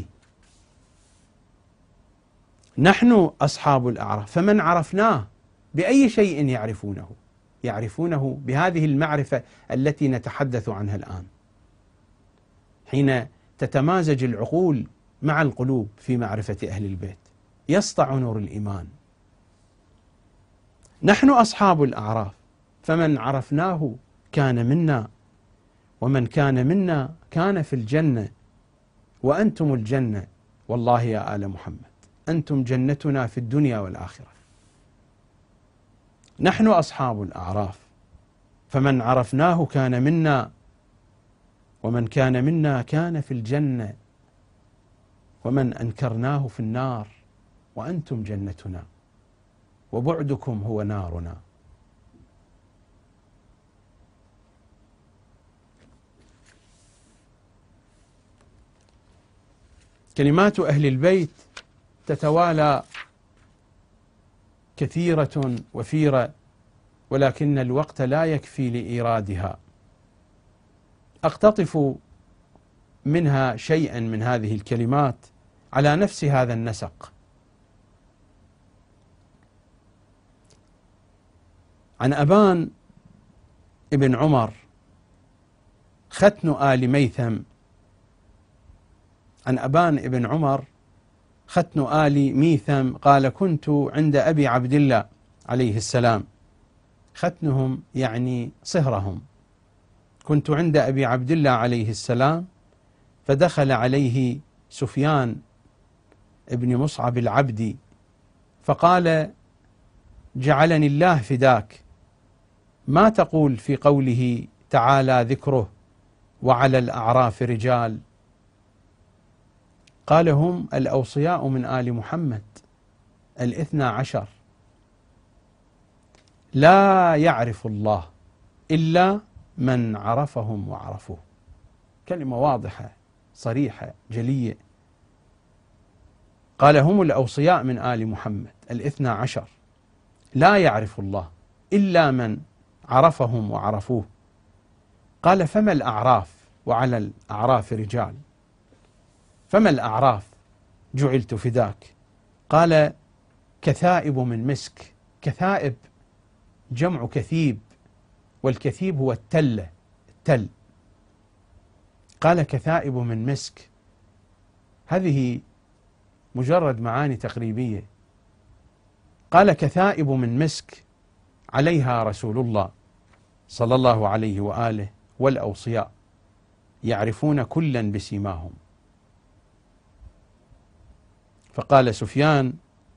نحن أصحاب الأعراف، فمن عرفناه بأي شيء يعرفونه؟ يعرفونه بهذه المعرفة التي نتحدث عنها الآن، حين تتمازج العقول مع القلوب في معرفة أهل البيت يسطع نور الإيمان. نحن أصحاب الأعراف، فمن عرفناه كان منا، ومن كان منا كان في الجنة، وأنتم الجنة، والله يا آل محمد أنتم جنتنا في الدنيا والآخرة. نحن أصحاب الأعراف، فمن عرفناه كان منا، ومن كان منا كان في الجنة، ومن أنكرناه في النار، وأنتم جنتنا وبعدكم هو نارنا. كلمات أهل البيت تتوالى كثيرة وفيرة، ولكن الوقت لا يكفي لإيرادها. أقتطف منها شيئا من هذه الكلمات على نفس هذا النسق. عن أبان ابن عمر ختن آل ميثم. عن أبان ابن عمر ختن آل ميثم قال: كنت عند أبي عبد الله عليه السلام. ختنهم يعني صهرهم. كنت عند أبي عبد الله عليه السلام، فدخل عليه سفيان ابن مصعب العبدي فقال: جعلني الله فداك، ما تقول في قوله تعالى ذكره وعلى الأعراف رجال؟ قال: هم الأوصياء من آل محمد 12، لا يعرف الله إلا من عرفهم وعرفوه. كلمة واضحة صريحة جلية. قال: هم الأوصياء من آل محمد 12، لا يعرف الله إلا من عرفهم وعرفوه. قال: فما الأعراف وعلى الأعراف رجال؟ فما الأعراف جعلت فداك؟ قال: كثائب من مسك. كثائب جمع كثيب، والكثيب هو التل. قال: كثائب من مسك. هذه مجرد معاني تقريبية. قال: كثائب من مسك عليها رسول الله صلى الله عليه وآله والأوصياء يعرفون كلا بسيماهم. فقال سفيان: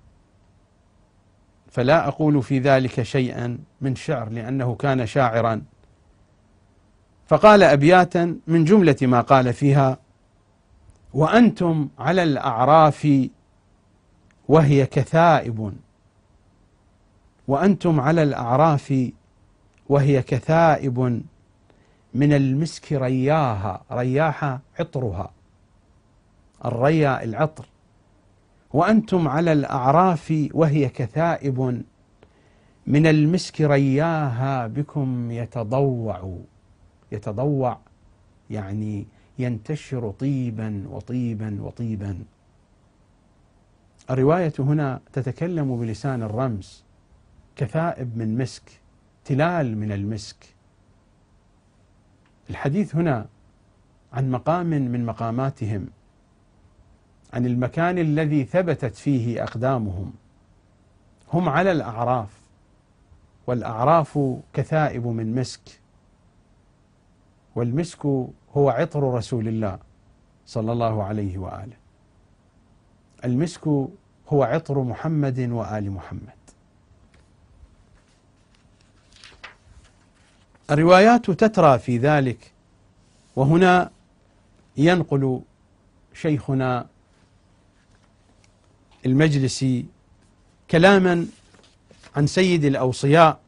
فلا أقول في ذلك شيئا من شعر، لأنه كان شاعرا. فقال أبياتا من جملة ما قال فيها: وأنتم على الأعراف وهي كثائب، وأنتم على الأعراف وهي كثائب من المسك رياها. رياها عطرها، الريا العطر. وأنتم على الأعراف وهي كثائب من المسك رياها بكم يتضوع. يتضوع يعني ينتشر طيبا وطيبا وطيبا. الرواية هنا تتكلم بلسان الرمز. كثائب من مسك، تلال من المسك. الحديث هنا عن مقام من مقاماتهم، عن المكان الذي ثبتت فيه أقدامهم. هم على الأعراف، والأعراف كثائب من مسك، والمسك هو عطر رسول الله صلى الله عليه وآله. المسك هو عطر محمد وآل محمد. الروايات تترى في ذلك. وهنا ينقل شيخنا المجلسي كلاما عن سيد الأوصياء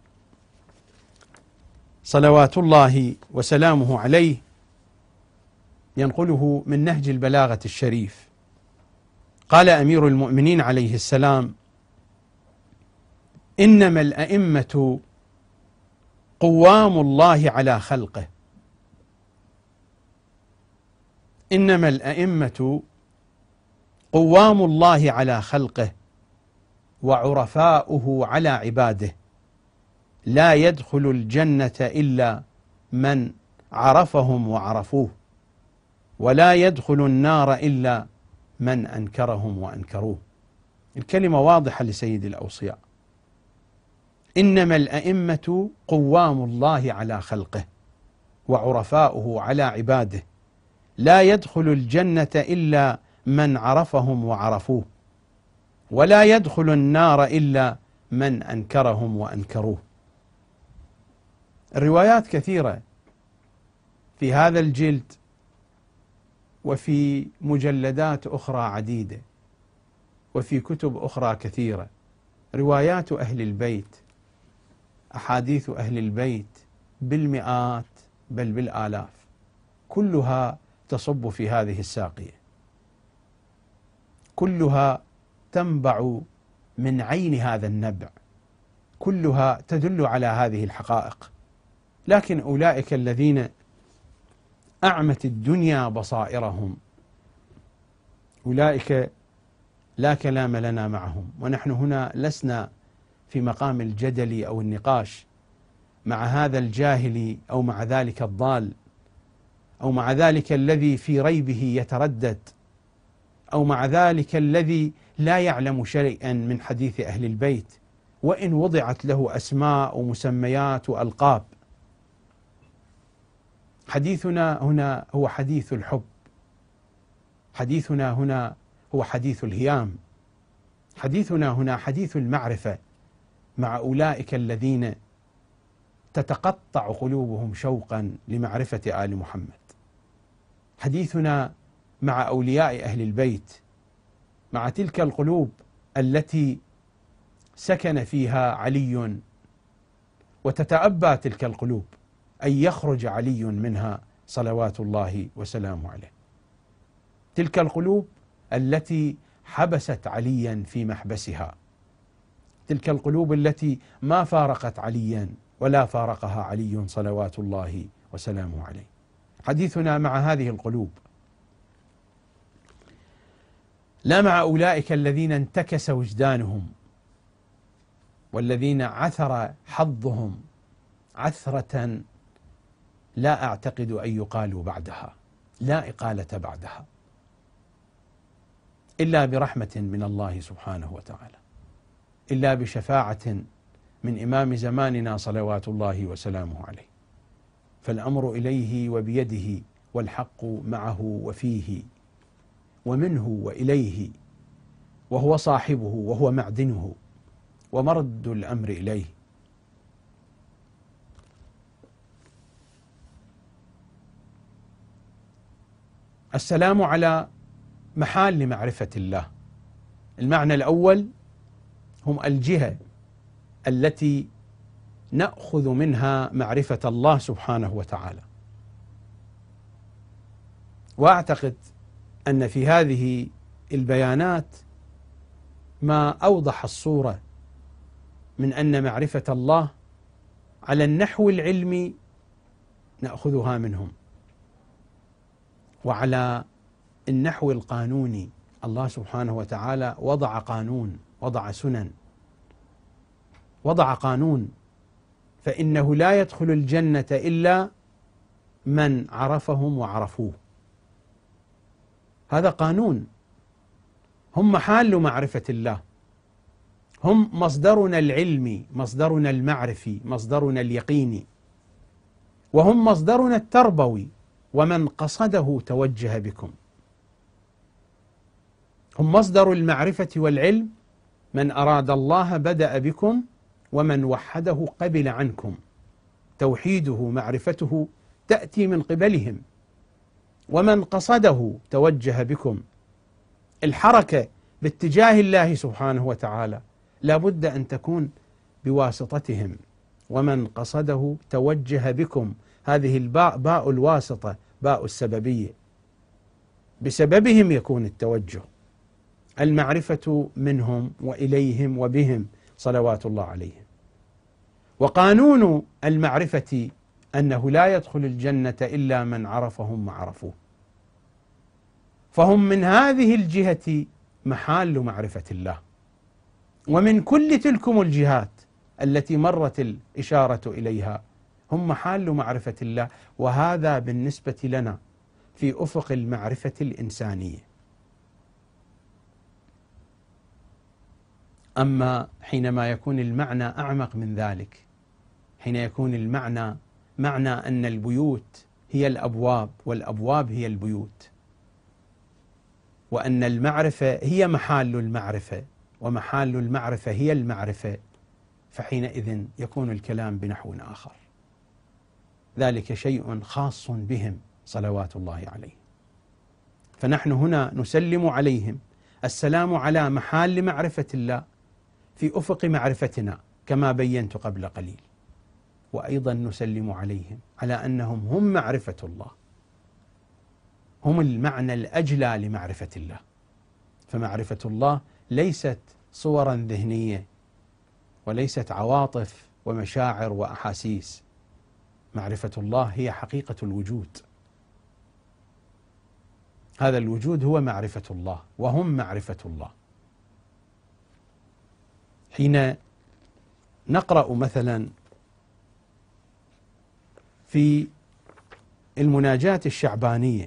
صلوات الله وسلامه عليه، ينقله من نهج البلاغة الشريف. قال أمير المؤمنين عليه السلام: إنما الأئمة قوام الله على خلقه. إنما الأئمة قوام الله على خلقه وعرفاؤه على عباده، لا يدخل الجنة إلا من عرفهم وعرفوه، ولا يدخل النار إلا من أنكرهم وأنكروه. الكلمة واضحة لسيد الأوصياء. إنما الأئمة قوام الله على خلقه وعرفاؤه على عباده، لا يدخل الجنة إلا من عرفهم وعرفوه، ولا يدخل النار إلا من أنكرهم وأنكروه. الروايات كثيرة في هذا الجلد وفي مجلدات أخرى عديدة وفي كتب أخرى كثيرة. روايات أهل البيت، أحاديث أهل البيت بالمئات بل بالآلاف، كلها تصب في هذه الساقية، كلها تنبع من عين هذا النبع، كلها تدل على هذه الحقائق. لكن أولئك الذين أعمت الدنيا بصائرهم، أولئك لا كلام لنا معهم. ونحن هنا لسنا في مقام الجدل أو النقاش، مع هذا الجاهل أو مع ذلك الضال أو مع ذلك الذي في ريبه يتردد أو مع ذلك الذي لا يعلم شيئا من حديث أهل البيت وإن وضعت له أسماء ومسميات وألقاب. حديثنا هنا هو حديث الحب، حديثنا هنا هو حديث الهيام، حديثنا هنا حديث المعرفة مع أولئك الذين تتقطع قلوبهم شوقا لمعرفة آل محمد. حديثنا مع أولياء أهل البيت، مع تلك القلوب التي سكن فيها علي وتتأبى تلك القلوب أن يخرج علي منها صلوات الله وسلامه عليه. تلك القلوب التي حبست عليا في محبسها، تلك القلوب التي ما فارقت عليا ولا فارقها علي صلوات الله وسلامه عليه. حديثنا مع هذه القلوب، لا مع أولئك الذين انتكس وجدانهم والذين عثر حظهم عثرة لا أعتقد أن يقال بعدها، لا إقالة بعدها إلا برحمة من الله سبحانه وتعالى، إلا بشفاعة من إمام زماننا صلوات الله وسلامه عليه. فالأمر إليه وبيده والحق معه وفيه ومنه وإليه، وهو صاحبه وهو معدنه ومرد الأمر إليه. السلام على محال معرفة الله. المعنى الأول هم الجهة التي نأخذ منها معرفة الله سبحانه وتعالى. وأعتقد أن في هذه البيانات ما أوضح الصورة من أن معرفة الله على النحو العلمي نأخذها منهم، وعلى النحو القانوني الله سبحانه وتعالى وضع قانون، وضع سنن، وضع قانون، فإنه لا يدخل الجنة إلا من عرفهم وعرفوه. هذا قانون، هم محال معرفة الله، هم مصدرنا العلمي، مصدرنا المعرفي، مصدرنا اليقيني، وهم مصدرنا التربوي، ومن قصده توجه بكم. هم مصدر المعرفة والعلم، من أراد الله بدأ بكم ومن وحده قبل عنكم. توحيده معرفته تأتي من قبلهم، ومن قصده توجه بكم. الحركة باتجاه الله سبحانه وتعالى لا بد أن تكون بواسطتهم، ومن قصده توجه بكم. هذه الباء باء الواسطة، باء السببية، بسببهم يكون التوجه. المعرفة منهم وإليهم وبهم صلوات الله عليهم. وقانون المعرفة أنه لا يدخل الجنة إلا من عرفهم وعرفوه، فهم من هذه الجهة محال معرفة الله. ومن كل تلكم الجهات التي مرت الإشارة إليها هم محال معرفة الله، وهذا بالنسبة لنا في أفق المعرفة الإنسانية. أما حينما يكون المعنى أعمق من ذلك، حين يكون المعنى معنى أن البيوت هي الأبواب والأبواب هي البيوت، وأن المعرفة هي محال المعرفة ومحال المعرفة هي المعرفة، فحينئذ يكون الكلام بنحو آخر. ذلك شيء خاص بهم صلوات الله عليه. فنحن هنا نسلم عليهم السلام على محال معرفة الله في أفق معرفتنا كما بينت قبل قليل، وأيضا نسلم عليهم على أنهم هم معرفة الله، هم المعنى الأجلى لمعرفة الله. فمعرفة الله ليست صورا ذهنية وليست عواطف ومشاعر وأحاسيس، معرفة الله هي حقيقة الوجود. هذا الوجود هو معرفة الله وهم معرفة الله. حين نقرأ مثلا في المناجاة الشعبانية،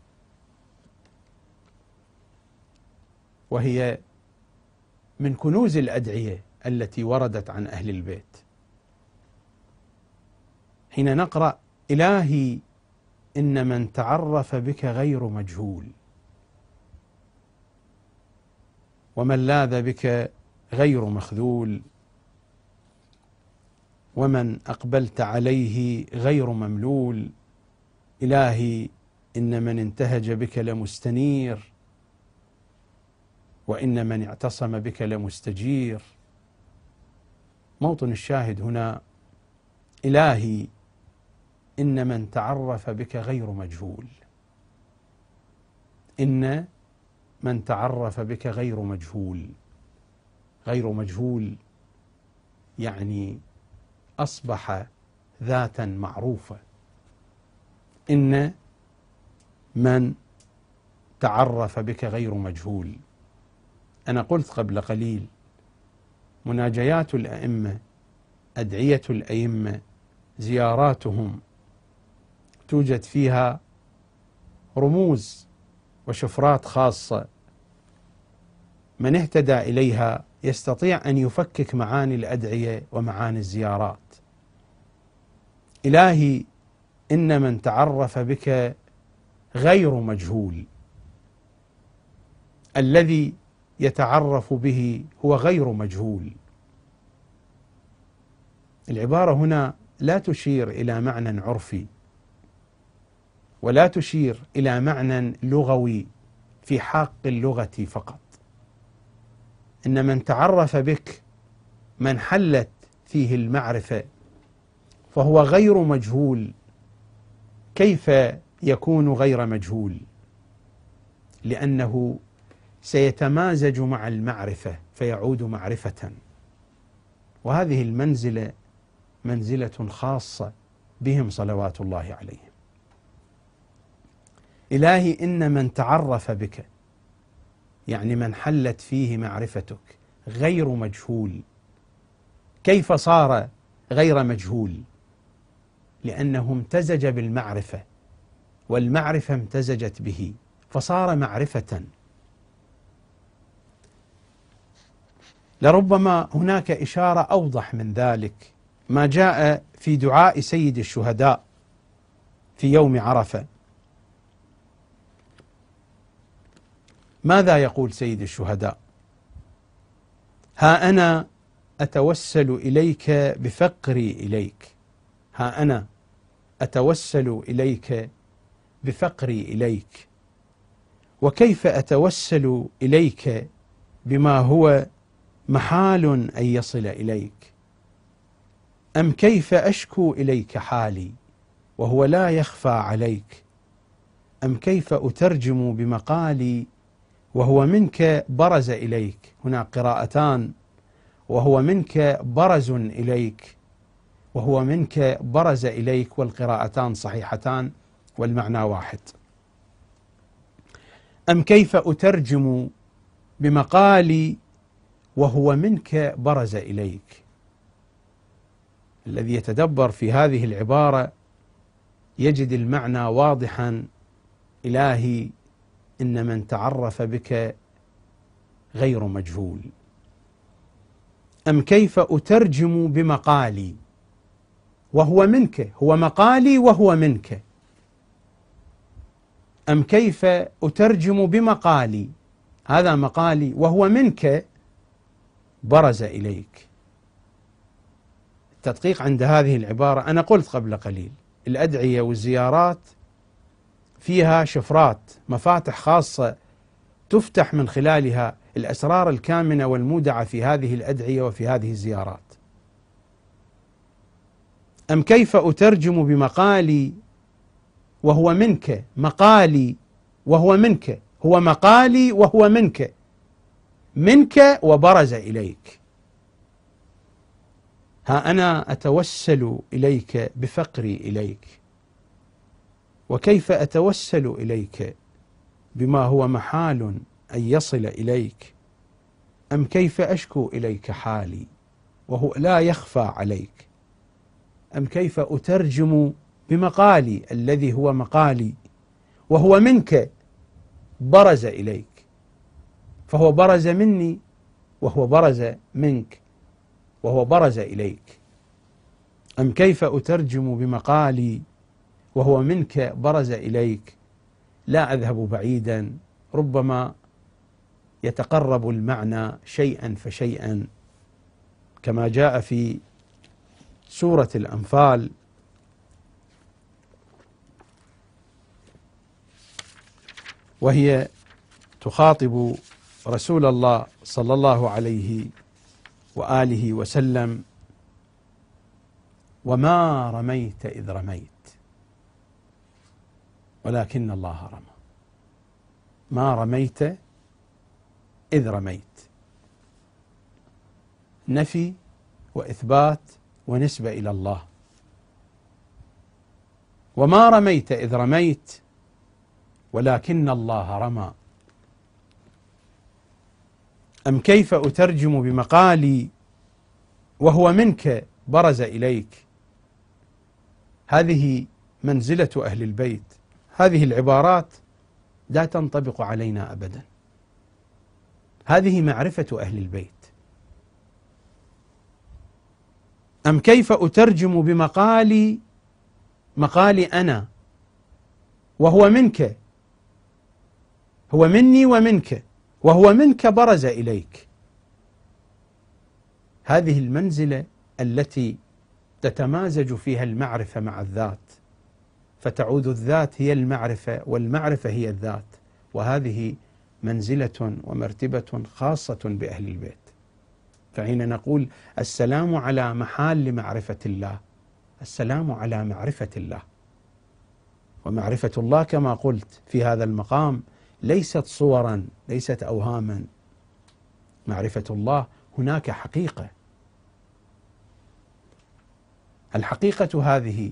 وهي من كنوز الأدعية التي وردت عن أهل البيت، حين نقرأ: إلهي إن من تعرف بك غير مجهول، ومن لاذ بك غير مخذول، ومن أقبلت عليه غير مملول، إلهي إن من انتهج بك لمستنير، وإن من اعتصم بك لمستجير. موطن الشاهد هنا: إلهي إن من تعرف بك غير مجهول. إن من تعرف بك غير مجهول، غير مجهول يعني أصبح ذاتا معروفة. إن من تعرف بك غير مجهول. أنا قلت قبل قليل: مناجيات الأئمة، أدعية الأئمة، زياراتهم توجد فيها رموز وشفرات خاصة، من اهتدى إليها يستطيع أن يفكك معاني الأدعية ومعاني الزيارات. إلهي إن من تعرف بك غير مجهول، الذي يتعرف به هو غير مجهول. العبارة هنا لا تشير إلى معنى عرفي، ولا تشير إلى معنى لغوي في حاق اللغة فقط. إن من تعرف بك من حلت فيه المعرفة، فهو غير مجهول. كيف يكون غير مجهول؟ لأنه سيتمازج مع المعرفة فيعود معرفة، وهذه المنزلة منزلة خاصة بهم صلوات الله عليهم. إلهي إن من تعرف بك يعني من حلت فيه معرفتك غير مجهول. كيف صار غير مجهول؟ لأنه امتزج بالمعرفة، والمعرفة امتزجت به فصار معرفة. لربما هناك إشارة أوضح من ذلك، ما جاء في دعاء سيد الشهداء في يوم عرفة. ماذا يقول سيد الشهداء؟ ها أنا أتوسل إليك بفقري إليك. ها أنا أتوسل إليك بفقري إليك. وكيف أتوسل إليك بما هو محال أن يصل إليك؟ أم كيف أشكو إليك حالي وهو لا يخفى عليك؟ أم كيف أترجم بمقالي وهو منك برز إليك؟ هنا قراءتان: وهو منك برز إليك، وهو منك برز إليك، والقراءتان صحيحتان والمعنى واحد. أم كيف أترجم بمقالي وهو منك برز إليك؟ الذي يتدبر في هذه العبارة يجد المعنى واضحا: إلهي إن من تعرف بك غير مجهول. أم كيف أترجم بمقالي وهو منك، هو مقالي وهو منك. أم كيف أترجم بمقالي، هذا مقالي وهو منك برز إليك. التدقيق عند هذه العبارة، أنا قلت قبل قليل الأدعية والزيارات فيها شفرات، مفاتح خاصة تفتح من خلالها الأسرار الكامنة والمودعة في هذه الأدعية وفي هذه الزيارات. أم كيف أترجم بمقالي وهو منك، مقالي وهو منك، هو مقالي وهو منك، منك وبرز إليك. ها أنا أتوسل إليك بفقري إليك. وكيف أتوسل إليك بما هو محال أن يصل إليك؟ أم كيف أشكو إليك حالي وهو لا يخفى عليك؟ أم كيف أترجم بمقالي الذي هو مقالي وهو منك برز إليك، فهو برز مني وهو برز منك وهو برز إليك. أم كيف أترجم بمقالي وهو منك برز إليك؟ لا أذهب بعيدا، ربما يتقرب المعنى شيئا فشيئا كما جاء في سورة الأنفال: وهي تخاطب رسول الله صلى الله عليه وآله وسلم: وما رميت إذ رميت ولكن الله رمى. ما رميت إذ رميت، نفي وإثبات ونسبة إلى الله. وما رميت إذ رميت ولكن الله رمى. أم كيف أترجم بمقالي وهو منك برز إليك؟ هذه منزلة أهل البيت. هذه العبارات لا تنطبق علينا أبدا. هذه معرفة أهل البيت. أم كيف أترجم بمقالي، مقالي أنا وهو منك، هو مني ومنك وهو منك برز إليك. هذه المنزلة التي تتمازج فيها المعرفة مع الذات، فتعود الذات هي المعرفة والمعرفة هي الذات، وهذه منزلة ومرتبة خاصة بأهل البيت. فحين نقول السلام على محال معرفة الله، السلام على معرفة الله. ومعرفة الله كما قلت في هذا المقام ليست صورا، ليست أوهاما. معرفة الله هناك حقيقة. الحقيقة هذه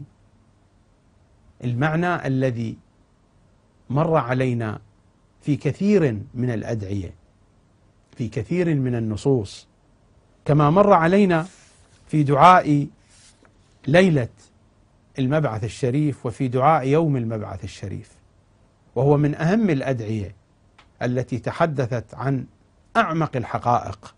المعنى الذي مر علينا في كثير من الأدعية، في كثير من النصوص، كما مر علينا في دعاء ليلة المبعث الشريف وفي دعاء يوم المبعث الشريف، وهو من أهم الأدعية التي تحدثت عن أعمق الحقائق.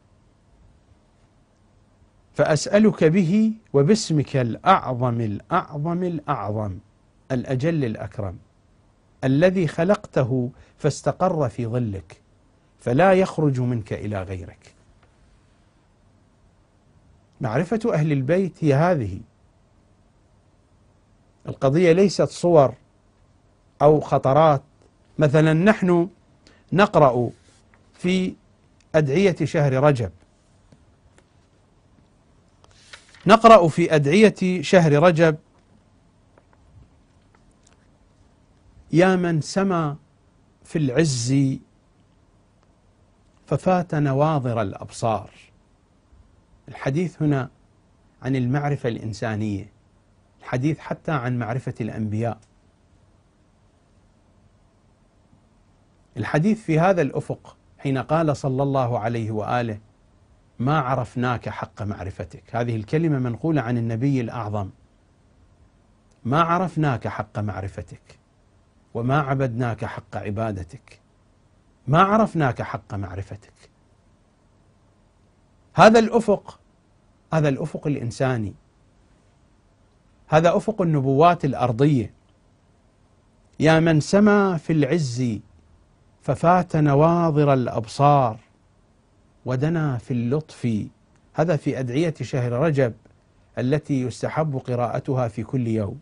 فأسألك به وباسمك الأعظم الأعظم الأعظم الأجل الأكرم، الذي خلقته فاستقر في ظلك فلا يخرج منك إلى غيرك. معرفة أهل البيت هي هذه القضية، ليست صور أو خطرات. مثلا نحن نقرأ في أدعية شهر رجب، نقرأ في أدعية شهر رجب: يا من سما في العز ففات نواظر الأبصار. الحديث هنا عن المعرفة الإنسانية، الحديث حتى عن معرفة الأنبياء. الحديث في هذا الأفق حين قال صلى الله عليه وآله: ما عرفناك حق معرفتك. هذه الكلمة منقولة عن النبي الأعظم: ما عرفناك حق معرفتك وما عبدناك حق عبادتك، ما عرفناك حق معرفتك. هذا الأفق، هذا الأفق الإنساني، هذا أفق النبوات الأرضية. يا من سما في العز ففات نواظر الأبصار ودنا في اللطف. هذا في أدعية شهر رجب التي يستحب قراءتها في كل يوم.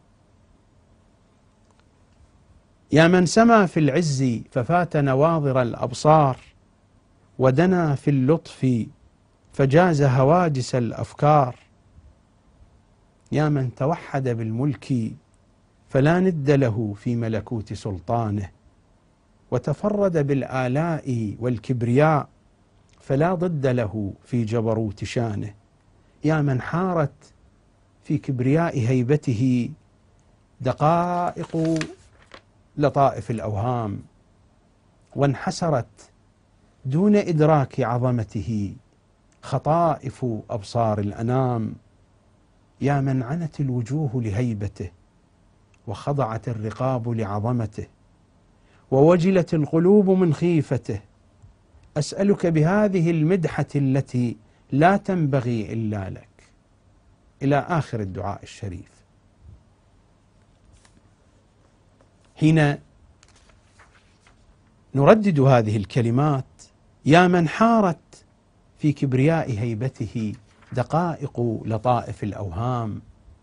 يا من سما في العز ففات نواظر الأبصار ودنا في اللطف فجاز هواجس الأفكار. يا من توحد بالملك فلا ند له في ملكوت سلطانه، وتفرد بالآلاء والكبرياء فلا ضد له في جبروت شانه. يا من حارت في كبرياء هيبته دقائق لطائف الأوهام، وانحسرت دون إدراك عظمته خطائف أبصار الأنام. يا من عنت الوجوه لهيبته وخضعت الرقاب لعظمته، ووجلت القلوب من خيفته. أسألك بهذه المدحة التي لا تنبغي إلا لك، إلى آخر الدعاء الشريف. حين نردد هذه الكلمات: يا من حارت في كبرياء هيبته دقائق لطائف الأوهام،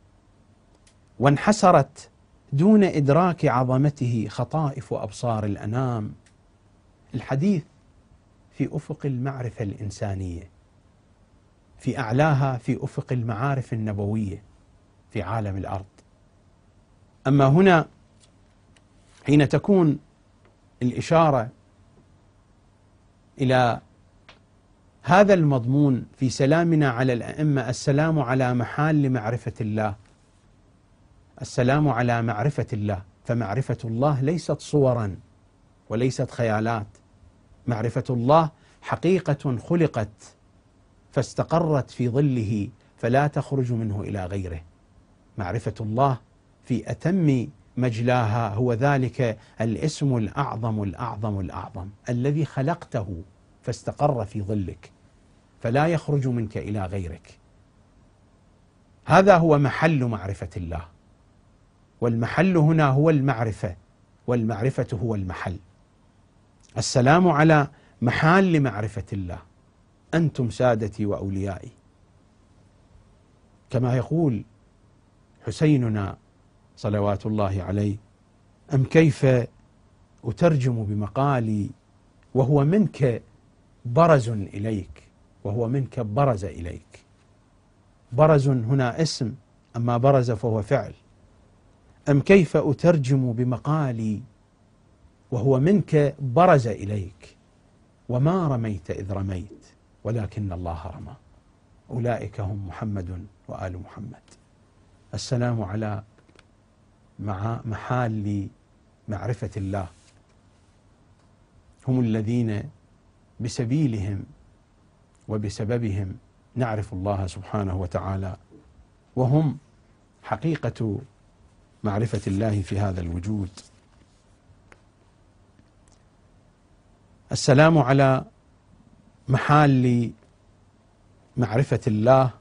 وانحسرت دون إدراك عظمته خطائف أبصار الأنام. الحديث في أفق المعرفة الإنسانية، في أعلاها في أفق المعارف النبوية في عالم الأرض. أما هنا حين تكون الإشارة إلى هذا المضمون في سلامنا على الأئمة: السلام على محال معرفة الله، السلام على معرفة الله. فمعرفة الله ليست صورا وليست خيالات، معرفة الله حقيقة خلقت فاستقرت في ظله فلا تخرج منه إلى غيره. معرفة الله في أتم مجلاها هو ذلك الاسم الأعظم الأعظم الأعظم الذي خلقته فاستقر في ظلك فلا يخرج منك إلى غيرك. هذا هو محل معرفة الله، والمحل هنا هو المعرفة، والمعرفة هو المحل. السلام على محال معرفة الله، أنتم سادتي وأوليائي. كما يقول حسيننا صلوات الله عليه: أم كيف أترجم بمقالي وهو منك برز إليك، وهو منك برز إليك. برز هنا اسم، أما برز فهو فعل. أم كيف أترجم بمقالي وهو منك برز إليك، وما رميت إذ رميت ولكن الله رمى. أولئك هم محمد وآل محمد. السلام على محال معرفة الله، هم الذين بسبيلهم وبسببهم نعرف الله سبحانه وتعالى، وهم حقيقة معرفة الله في هذا الوجود. السلام على محال معرفة الله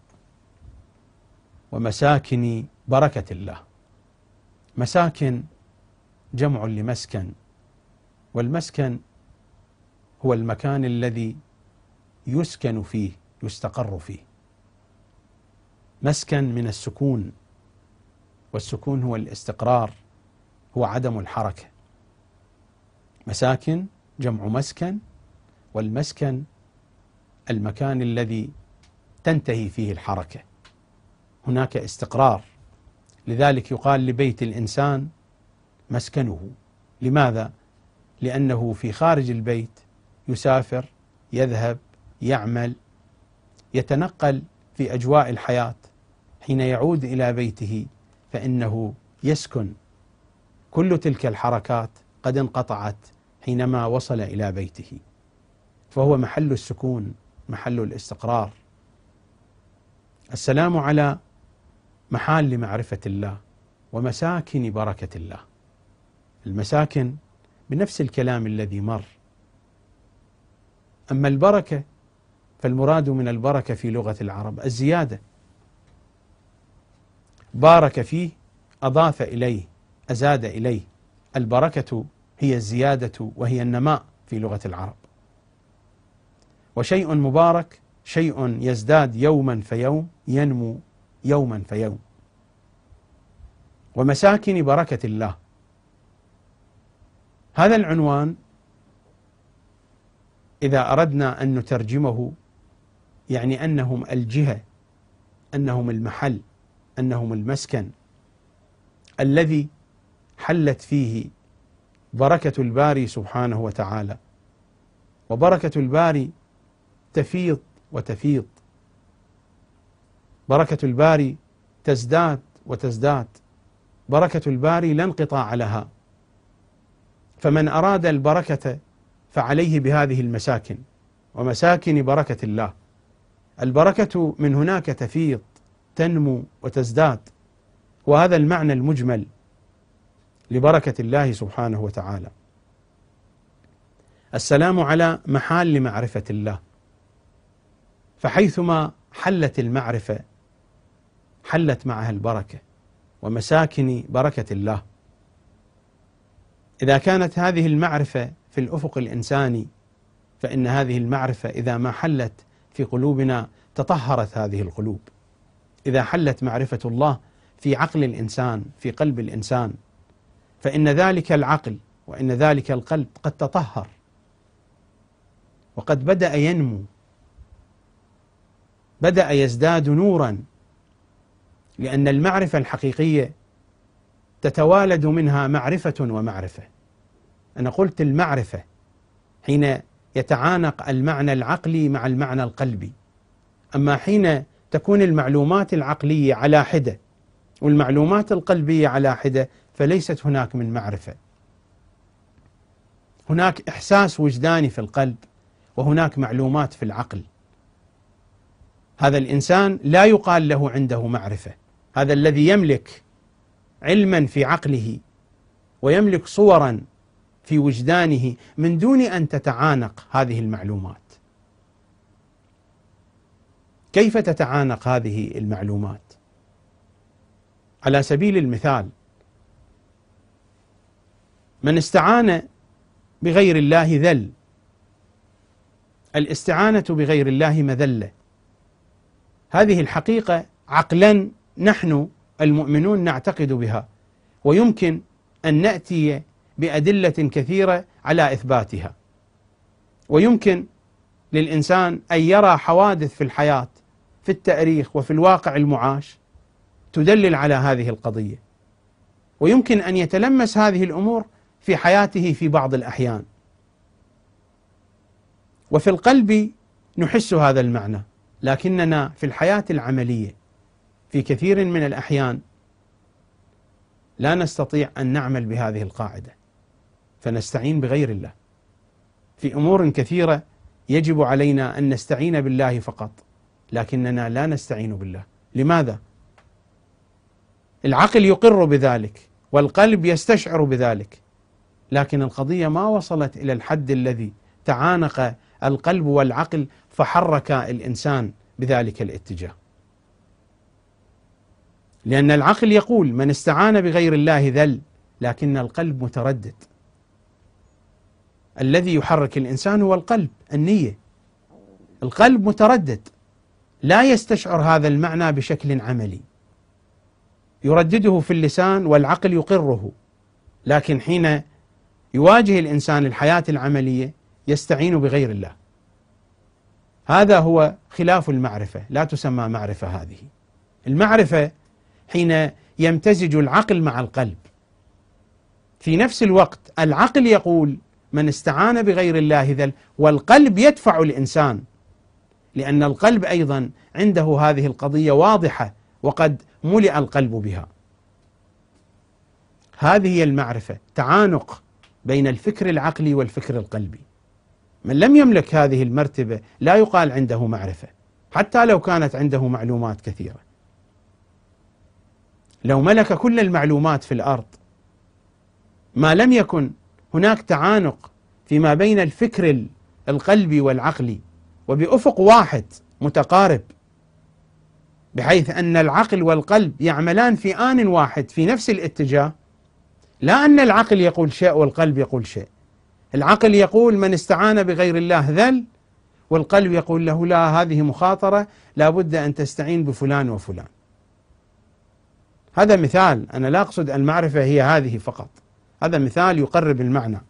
ومساكن بركة الله. مساكن جمع لمسكن، والمسكن هو المكان الذي يسكن فيه، يستقر فيه. مسكن من السكون، والسكون هو الاستقرار، هو عدم الحركة. مساكن جمع مسكن، والمسكن المكان الذي تنتهي فيه الحركة، هناك استقرار. لذلك يقال لبيت الإنسان مسكنه. لماذا؟ لأنه في خارج البيت يسافر، يذهب، يعمل، يتنقل في أجواء الحياة. حين يعود إلى بيته فإنه يسكن. كل تلك الحركات قد انقطعت حينما وصل إلى بيته، فهو محل السكون، محل الاستقرار. السلام على محال معرفة الله ومساكن بركة الله. المساكن بنفس الكلام الذي مر. أما البركة فالمراد من البركة في لغة العرب الزيادة. بارك فيه، أضاف إليه، أزاد إليه. البركة هي الزيادة وهي النماء في لغة العرب. وشيء مبارك شيء يزداد يوما فيوم، ينمو يوما فيوم. ومساكن بركة الله، هذا العنوان إذا أردنا أن نترجمه يعني أنهم الجهة، أنهم المحل، أنهم المسكن الذي حلت فيه بركة الباري سبحانه وتعالى. وبركة الباري تفيض وتفيض، بركة الباري تزداد وتزداد، بركة الباري لا انقطاع لها. فمن أراد البركة فعليه بهذه المساكن، ومساكن بركة الله. البركة من هناك تفيض، تنمو وتزداد، وهذا المعنى المجمل لبركة الله سبحانه وتعالى. السلام على محال معرفة الله، فحيثما حلت المعرفة حلت معها البركة ومساكن بركة الله. إذا كانت هذه المعرفة في الأفق الإنساني، فإن هذه المعرفة إذا ما حلت في قلوبنا تطهرت هذه القلوب. إذا حلت معرفة الله في عقل الإنسان، في قلب الإنسان، فإن ذلك العقل وإن ذلك القلب قد تطهر وقد بدأ ينمو، بدأ يزداد نورا، لأن المعرفة الحقيقية تتوالد منها معرفة ومعرفة. أنا قلت المعرفة حين يتعانق المعنى العقلي مع المعنى القلبي، أما حين تكون المعلومات العقلية على حدة والمعلومات القلبية على حدة فليست هناك من معرفة. هناك إحساس وجداني في القلب وهناك معلومات في العقل. هذا الإنسان لا يقال له عنده معرفة، هذا الذي يملك علما في عقله ويملك صورا في وجدانه من دون أن تتعانق هذه المعلومات. كيف تتعانق هذه المعلومات؟ على سبيل المثال، من استعان بغير الله ذل. الاستعانة بغير الله مذلة، هذه الحقيقة عقلا نحن المؤمنون نعتقد بها، ويمكن أن نأتي بأدلة كثيرة على إثباتها. ويمكن للإنسان أن يرى حوادث في الحياة في التاريخ وفي الواقع المعاش تدلل على هذه القضية، ويمكن أن يتلمس هذه الأمور في حياته في بعض الأحيان. وفي القلب نحس هذا المعنى، لكننا في الحياة العملية في كثير من الأحيان لا نستطيع أن نعمل بهذه القاعدة، فنستعين بغير الله. في أمور كثيرة يجب علينا أن نستعين بالله فقط، لكننا لا نستعين بالله. لماذا؟ العقل يقر بذلك والقلب يستشعر بذلك، لكن القضية ما وصلت إلى الحد الذي تعانق القلب والعقل فحرك الإنسان بذلك الاتجاه. لأن العقل يقول من استعان بغير الله ذل، لكن القلب متردد. الذي يحرك الإنسان هو القلب، النية. القلب متردد، لا يستشعر هذا المعنى بشكل عملي، يردده في اللسان والعقل يقره، لكن حين يواجه الإنسان الحياة العملية يستعين بغير الله. هذا هو خلاف المعرفة، لا تسمى معرفة هذه. المعرفة حين يمتزج العقل مع القلب. في نفس الوقت العقل يقول من استعان بغير الله ذل، والقلب يدفع الإنسان، لأن القلب أيضا عنده هذه القضية واضحة وقد ملئ القلب بها. هذه هي المعرفة، تعانق بين الفكر العقلي والفكر القلبي. من لم يملك هذه المرتبة لا يقال عنده معرفة، حتى لو كانت عنده معلومات كثيرة. لو ملك كل المعلومات في الأرض، ما لم يكن هناك تعانق فيما بين الفكر القلبي والعقلي وبأفق واحد متقارب، بحيث أن العقل والقلب يعملان في آن واحد في نفس الاتجاه، لا أن العقل يقول شيء والقلب يقول شيء. العقل يقول من استعان بغير الله ذل، والقلب يقول له لا، هذه مخاطرة، لا بد أن تستعين بفلان وفلان. هذا مثال، أنا لا أقصد المعرفة هي هذه فقط، هذا مثال يقرب المعنى.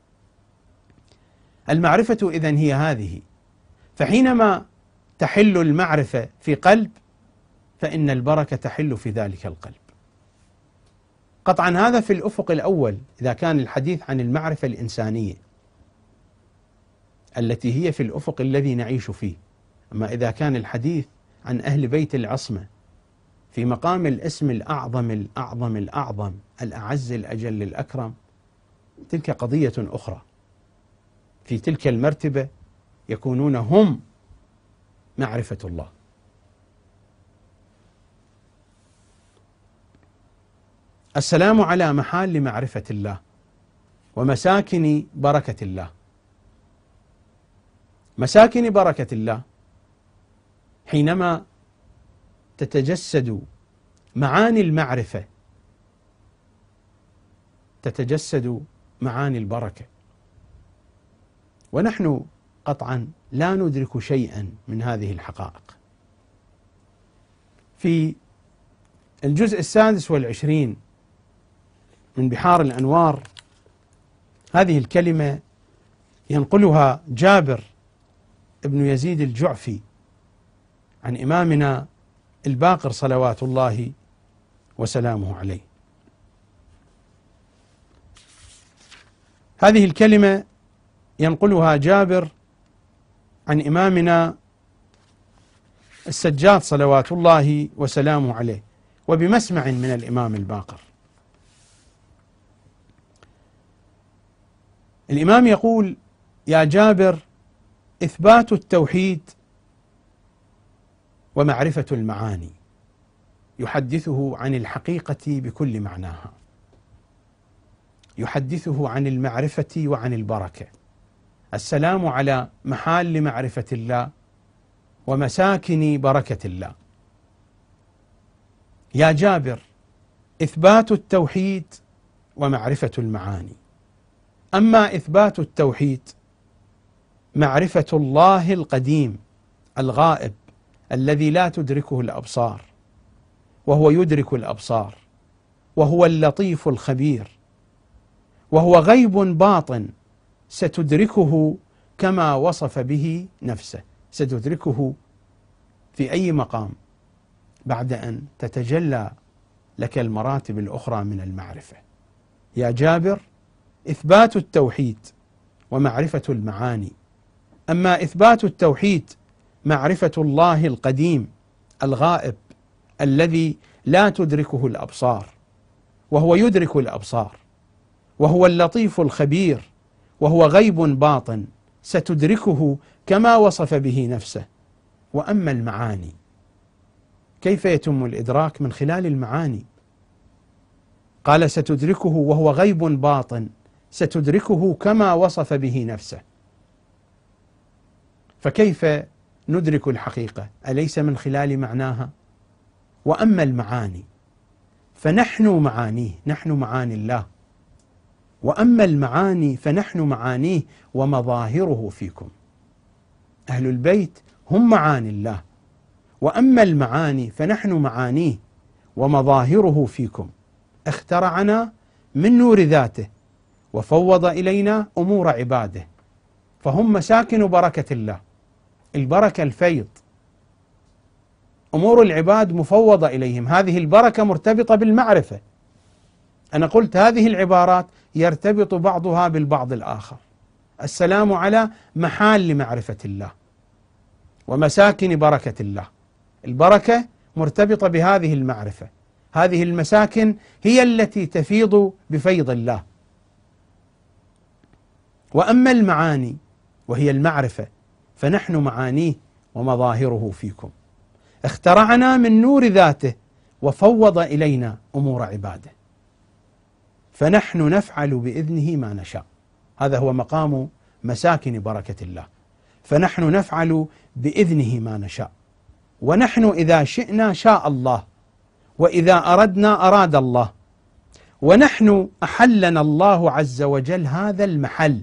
المعرفة إذن هي هذه. فحينما تحل المعرفة في قلب فإن البركة تحل في ذلك القلب. قطعا هذا في الأفق الأول إذا كان الحديث عن المعرفة الإنسانية التي هي في الأفق الذي نعيش فيه. أما إذا كان الحديث عن أهل بيت العصمة في مقام الاسم الأعظم الأعظم الأعظم الأعز الأجل الأكرم، تلك قضية أخرى. في تلك المرتبة يكونون هم معرفة الله. السلام على محال معرفة الله ومساكن بركة الله. مساكن بركة الله حينما تتجسد معاني المعرفة تتجسد معاني البركة، ونحن قطعا لا ندرك شيئا من هذه الحقائق. في الجزء 26 من بحار الأنوار هذه الكلمة ينقلها جابر ابن يزيد الجعفي عن إمامنا الباقر صلوات الله وسلامه عليه. هذه الكلمة ينقلها جابر عن إمامنا السجاد صلوات الله وسلامه عليه وبمسمع من الإمام الباقر. الإمام يقول: يا جابر، إثبات التوحيد ومعرفة المعاني، يحدثه عن الحقيقة بكل معناها، يحدثه عن المعرفة وعن البركة. السلام على محال معرفة الله ومساكن بركة الله. يا جابر، إثبات التوحيد ومعرفة المعاني. أما إثبات التوحيد معرفة الله القديم الغائب الذي لا تدركه الأبصار، وهو يدرك الأبصار، وهو اللطيف الخبير، وهو غيب باطن ستدركه كما وصف به نفسه، ستدركه في أي مقام بعد أن تتجلى لك المراتب الأخرى من المعرفة. يا جابر، إثبات التوحيد ومعرفة المعاني. أما إثبات التوحيد معرفة الله القديم الغائب الذي لا تدركه الأبصار، وهو يدرك الأبصار، وهو اللطيف الخبير، وهو غيب باطن ستدركه كما وصف به نفسه. وأما المعاني، كيف يتم الإدراك؟ من خلال المعاني. قال: ستدركه وهو غيب باطن ستدركه كما وصف به نفسه. فكيف ندرك الحقيقة؟ أليس من خلال معناها؟ وأما المعاني فنحن معانيه، نحن معاني الله. وأما المعاني فنحن معانيه ومظاهره فيكم. أهل البيت هم معاني الله، وأما المعاني فنحن معانيه ومظاهره فيكم. اخترعنا من نور ذاته وفوض إلينا أمور عباده، فهم مساكن بركة الله. البركة الفيض، أمور العباد مفوضة إليهم. هذه البركة مرتبطة بالمعرفة. أنا قلت هذه العبارات يرتبط بعضها بالبعض الآخر. السلام على محال معرفة الله ومساكن بركة الله. البركة مرتبطة بهذه المعرفة، هذه المساكن هي التي تفيض بفيض الله. وأما المعاني وهي المعرفة فنحن معانيه ومظاهره فيكم. اخترعنا من نور ذاته وفوض إلينا أمور عباده، فنحن نفعل بإذنه ما نشاء. هذا هو مقام مساكن بركة الله. فنحن نفعل بإذنه ما نشاء، ونحن إذا شئنا شاء الله، وإذا أردنا أراد الله. ونحن أحلنا الله عز وجل هذا المحل،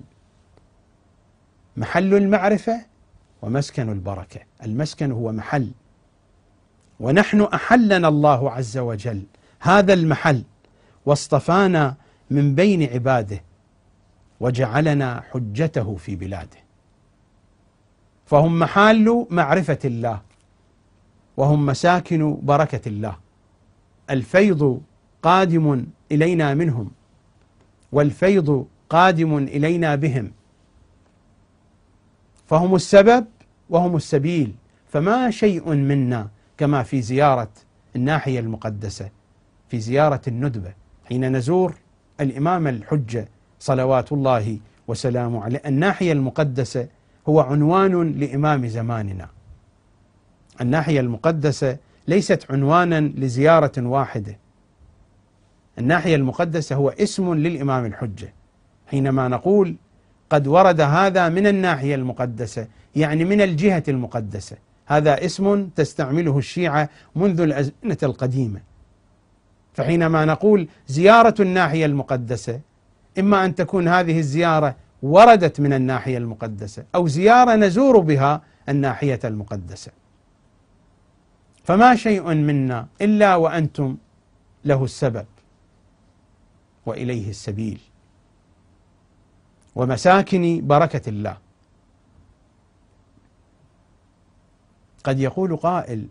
محل المعرفة ومسكن البركة. المسكن هو محل، ونحن أحلنا الله عز وجل هذا المحل واصطفانا من بين عباده وجعلنا حجته في بلاده. فهم محال معرفة الله وهم مساكن بركة الله. الفيض قادم إلينا منهم، والفيض قادم إلينا بهم. فهم السبب وهم السبيل. فما شيء منا كما في زيارة الناحية المقدسة، في زيارة الندبة حين نزور الإمام الحجة صلوات الله وسلامه عليه. الناحية المقدسة هو عنوان لإمام زماننا. الناحية المقدسة ليست عنوانا لزيارة واحدة، الناحية المقدسة هو اسم للإمام الحجة. حينما نقول قد ورد هذا من الناحية المقدسة يعني من الجهة المقدسة، هذا اسم تستعمله الشيعة منذ الأزمنة القديمة. فحينما نقول زيارة الناحية المقدسة، إما أن تكون هذه الزيارة وردت من الناحية المقدسة أو زيارة نزور بها الناحية المقدسة. فما شيء منا إلا وأنتم له السبب وإليه السبيل ومساكن بركة الله. قد يقول قائل،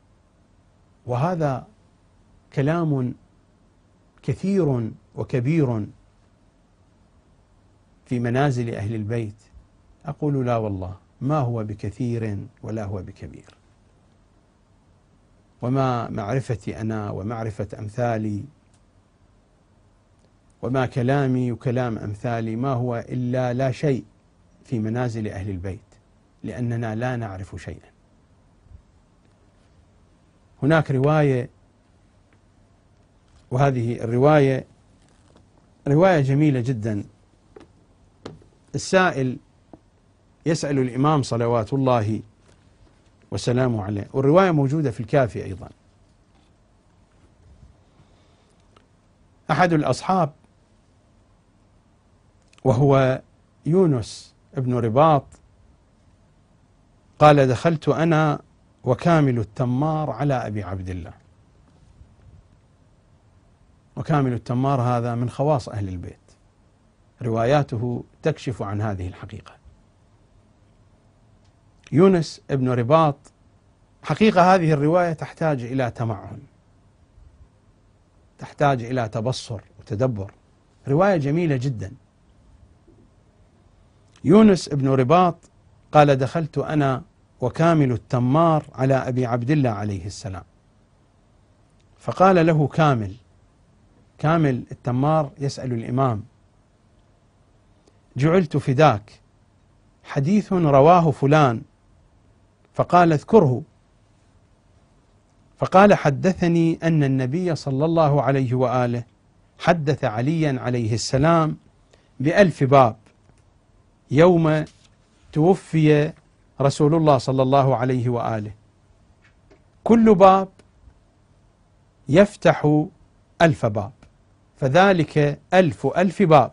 وهذا كلام كثير وكبير في منازل أهل البيت. أقول لا والله، ما هو بكثير ولا هو بكبير، وما معرفتي أنا ومعرفة أمثالي وما كلامي وكلام أمثالي ما هو إلا لا شيء في منازل أهل البيت، لأننا لا نعرف شيئا. هناك رواية، وهذه الرواية رواية جميلة جدا. السائل يسأل الإمام صلوات الله وسلامه عليه، والرواية موجودة في الكافي أيضا. أحد الأصحاب وهو يونس ابن رباط قال: دخلت أنا وكامل التمار على أبي عبد الله. وكامل التمار هذا من خواص أهل البيت، رواياته تكشف عن هذه الحقيقة. يونس ابن رباط، حقيقة هذه الرواية تحتاج إلى تمعن، تحتاج إلى تبصر وتدبر، رواية جميلة جدا. يونس ابن رباط قال: دخلت أنا وكامل التمار على أبي عبد الله عليه السلام، فقال له كامل التمار يسأل الإمام: جعلت فداك، حديث رواه فلان، فقال: اذكره. فقال: حدثني أن النبي صلى الله عليه وآله حدث عليا عليه السلام ب1000 باب يوم توفي رسول الله صلى الله عليه وآله، كل باب يفتح 1000 باب، فذلك 1000 باب.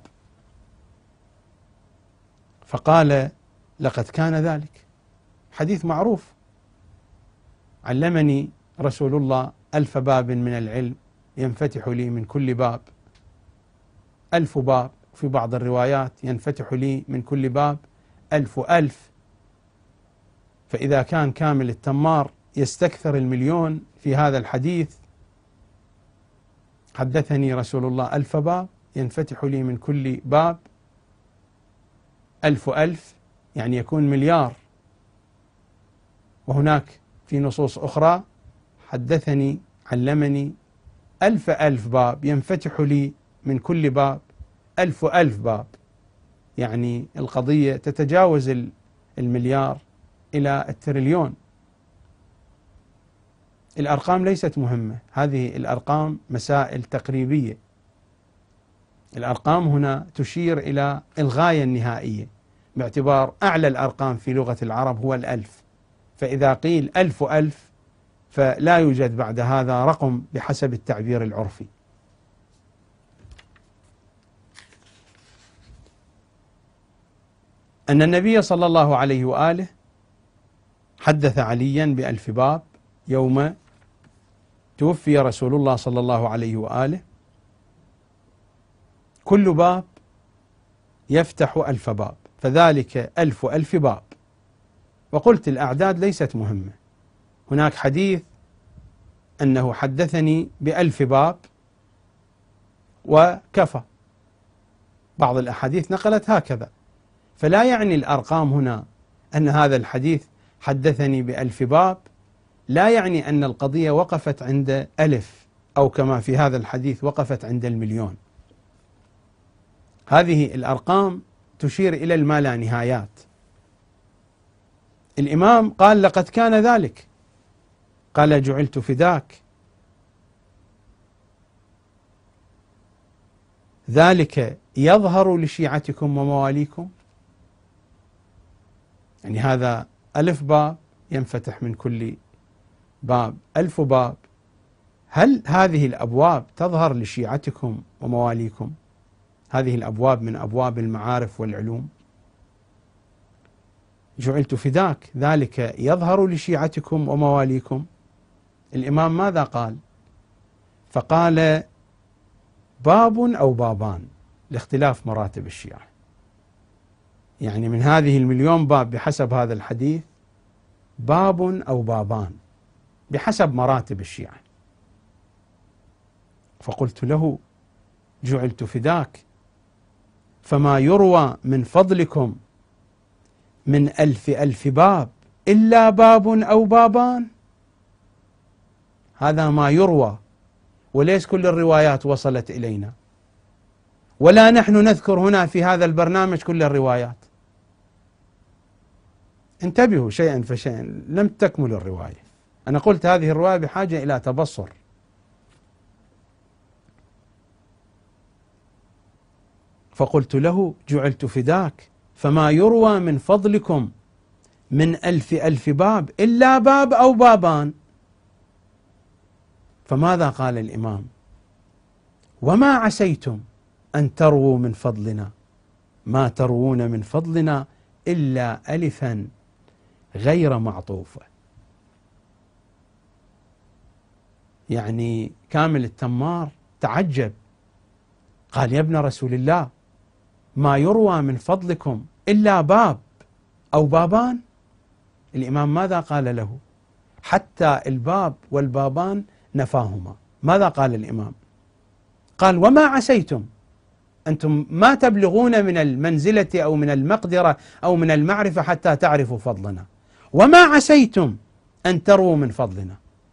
فقال: لقد كان ذلك، حديث معروف، علمني رسول الله 1000 باب من العلم ينفتح لي من كل باب، 1000 باب، في بعض الروايات ينفتح لي من كل باب 1000. فإذا كان كامل التمار يستكثر 1,000,000 في هذا الحديث، حدثني رسول الله 1000 باب ينفتح لي من كل باب 1000 يعني يكون مليار. وهناك في نصوص أخرى حدثني علمني 1000 باب ينفتح لي من كل باب 1000 باب، يعني القضية تتجاوز 1,000,000,000 إلى 1,000,000,000,000. الأرقام ليست مهمة، هذه الأرقام مسائل تقريبية. الأرقام هنا تشير إلى الغاية النهائية، باعتبار أعلى الأرقام في لغة العرب هو 1000، فإذا قيل 1000 فلا يوجد بعد هذا رقم بحسب التعبير العرفي. أن النبي صلى الله عليه وآله حدث عليا ب1000 باب يوم توفي رسول الله صلى الله عليه وآله، كل باب يفتح 1000 باب، فذلك 1000 باب. وقلت الأعداد ليست مهمة، هناك حديث أنه حدثني ب1000 باب وكفى، بعض الأحاديث نقلت هكذا، فلا يعني الأرقام هنا أن هذا الحديث حدثني ب1000 باب، لا يعني أن القضية وقفت عند 1000 أو كما في هذا الحديث وقفت عند 1,000,000. هذه الأرقام تشير إلى اللانهايات. الإمام قال: لقد كان ذلك، قال: جعلت فداك. ذلك يظهر لشيعتكم ومواليكم. يعني هذا ألف باب ينفتح من كل باب 1000 باب. هل هذه الأبواب تظهر لشيعتكم ومواليكم؟ هذه الأبواب من أبواب المعارف والعلوم. جعلت فداك ذلك يظهر لشيعتكم ومواليكم. الإمام ماذا قال؟ فقال باب أو بابان لاختلاف مراتب الشيعة. يعني من هذه 1,000,000 باب بحسب هذا الحديث باب أو بابان بحسب مراتب الشيعة. فقلت له جعلت فداك، فما يروى من فضلكم من 1000 باب إلا باب أو بابان. هذا ما يروى، وليس كل الروايات وصلت إلينا، ولا نحن نذكر هنا في هذا البرنامج كل الروايات. انتبهوا شيئا فشيئا، لم تكمل الرواية. أنا قلت هذه الرواية بحاجة إلى تبصر. فقلت له جعلت فداك، فما يروى من فضلكم من 1000 باب إلا باب أو بابان. فماذا قال الإمام؟ وما عسيتم أن ترووا من فضلنا، ما تروون من فضلنا إلا ألفا غير معطوفة. يعني كامل التمار تعجب، قال يا ابن رسول الله ما يروى من فضلكم إلا باب أو بابان. الإمام ماذا قال له؟ حتى الباب والبابان نفاهما. ماذا قال الإمام؟ قال وما عسيتم، أنتم ما تبلغون من المنزلة أو من المقدرة أو من المعرفة حتى تعرفوا فضلنا، وما عسيتم أن تروا من فضلنا.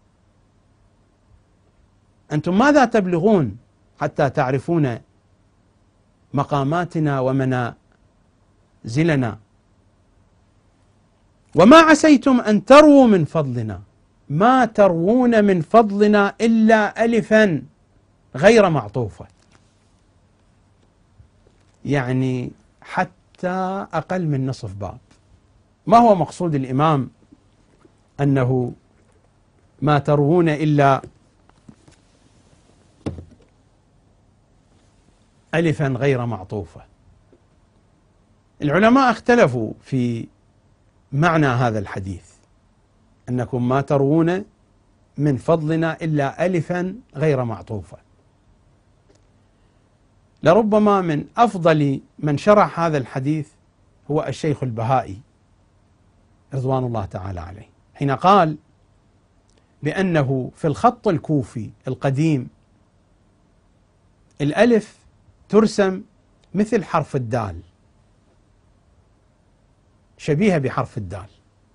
أنتم ماذا تبلغون حتى تعرفون مقاماتنا ومنازلنا؟ وما عسيتم أن تروا من فضلنا، ما تروون من فضلنا إلا ألفا غير معطوفة. يعني حتى أقل من نصف باب. ما هو مقصود الإمام أنه ما تروون إلا ألفا غير معطوفة؟ العلماء اختلفوا في معنى هذا الحديث، أنكم ما تروون من فضلنا إلا ألفا غير معطوفة. لربما من أفضل من شرح هذا الحديث هو الشيخ البهائي رضوان الله تعالى عليه، حين قال بأنه في الخط الكوفي القديم الألف ترسم مثل حرف الدال، شبيهة بحرف الدال.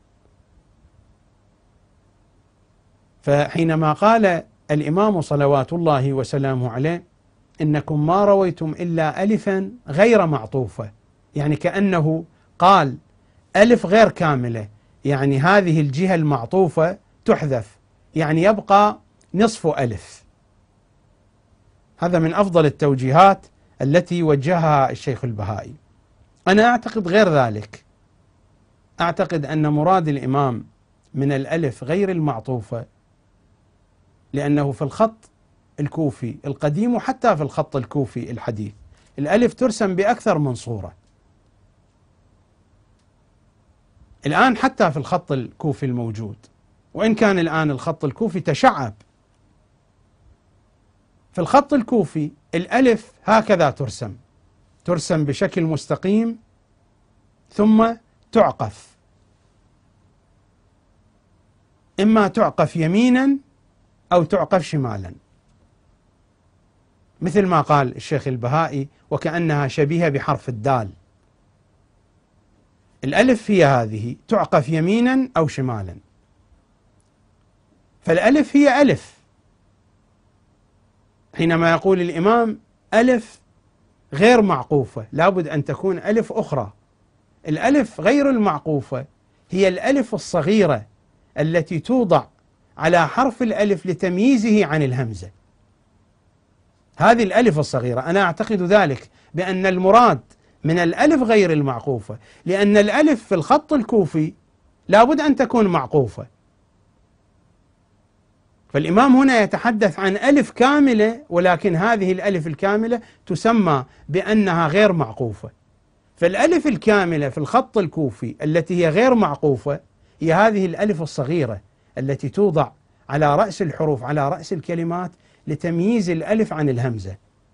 فحينما قال الإمام صلوات الله وسلامه عليه إنكم ما رويتم إلا ألفا غير معطوفة، يعني كأنه قال ألف غير كاملة، يعني هذه الجهة المعطوفة تحذف، يعني يبقى نصف ألف. هذا من أفضل التوجيهات التي وجهها الشيخ البهائي. أنا أعتقد غير ذلك، أعتقد أن مراد الإمام من الألف غير المعطوفة لأنه في الخط الكوفي القديم وحتى في الخط الكوفي الحديث الألف ترسم بأكثر من صورة. الآن حتى في الخط الكوفي الموجود، وإن كان الآن الخط الكوفي تشعب، في الخط الكوفي الألف هكذا ترسم بشكل مستقيم ثم تعقف، إما تعقف يمينا أو تعقف شمالا، مثل ما قال الشيخ البهائي وكأنها شبيهة بحرف الدال. الألف هي هذه تعقف يمينا أو شمالا، فالألف هي ألف. حينما يقول الإمام ألف غير معقوفة لابد أن تكون ألف أخرى. الألف غير المعقوفة هي الألف الصغيرة التي توضع على حرف الألف لتمييزه عن الهمزة. هذه الألف الصغيرة. أنا أعتقد ذلك بأن المراد من الألف غير المعقوفة، لأن الألف في الخط الكوفي لابد أن تكون معقوفة، فالإمام هنا يتحدث عن ألف كاملة، ولكن هذه الألف الكاملة تسمى بأنها غير معقوفة. فالألف الكاملة في الخط الكوفي التي هي غير معقوفة هي هذه الألف الصغيرة التي توضع على رأس الحروف، على رأس الكلمات، لتمييز الألف عن الهمزة.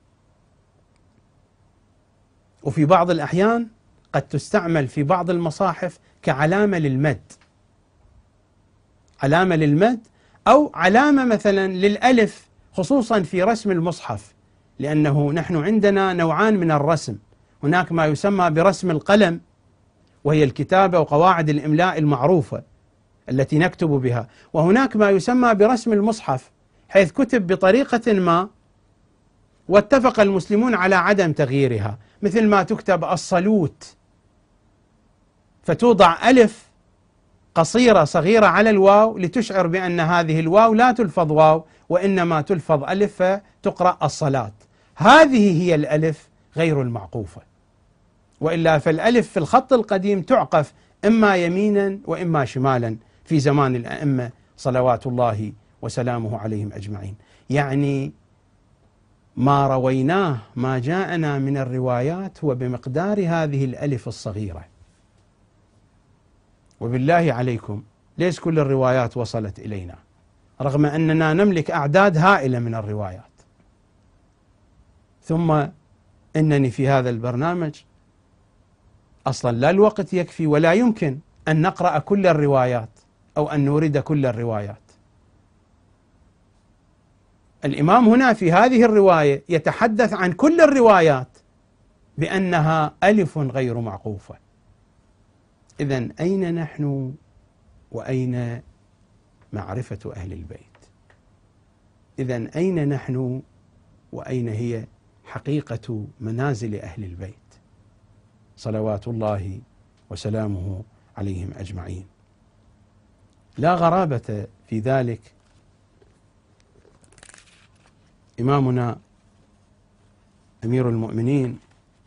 وفي بعض الأحيان قد تستعمل في بعض المصاحف كعلامة للمد، علامة للمد أو علامة مثلا للألف، خصوصا في رسم المصحف، لأنه نحن عندنا نوعان من الرسم. هناك ما يسمى برسم القلم، وهي الكتابة وقواعد الإملاء المعروفة التي نكتب بها، وهناك ما يسمى برسم المصحف، حيث كتب بطريقة ما واتفق المسلمون على عدم تغييرها، مثل ما تكتب الصلوت، فتوضع ألف قصيرة صغيرة على الواو لتشعر بأن هذه الواو لا تلفظ واو وإنما تلفظ ألف، فتقرأ الصلاة. هذه هي الألف غير المعقوفة، وإلا فالألف في الخط القديم تعقف إما يمينا وإما شمالا في زمان الأئمة صلوات الله وسلامه عليهم أجمعين. يعني ما رويناه، ما جاءنا من الروايات هو بمقدار هذه الألف الصغيرة. وبالله عليكم ليس كل الروايات وصلت إلينا، رغم أننا نملك أعداد هائلة من الروايات. ثم إنني في هذا البرنامج أصلا لا الوقت يكفي ولا يمكن أن نقرأ كل الروايات أو أن نورد كل الروايات. الإمام هنا في هذه الرواية يتحدث عن كل الروايات بأنها ألف غير معقوفة. إذن أين نحن وأين معرفة أهل البيت؟ إذن أين نحن وأين هي حقيقة منازل أهل البيت صلوات الله وسلامه عليهم أجمعين؟ لا غرابة في ذلك. إمامنا أمير المؤمنين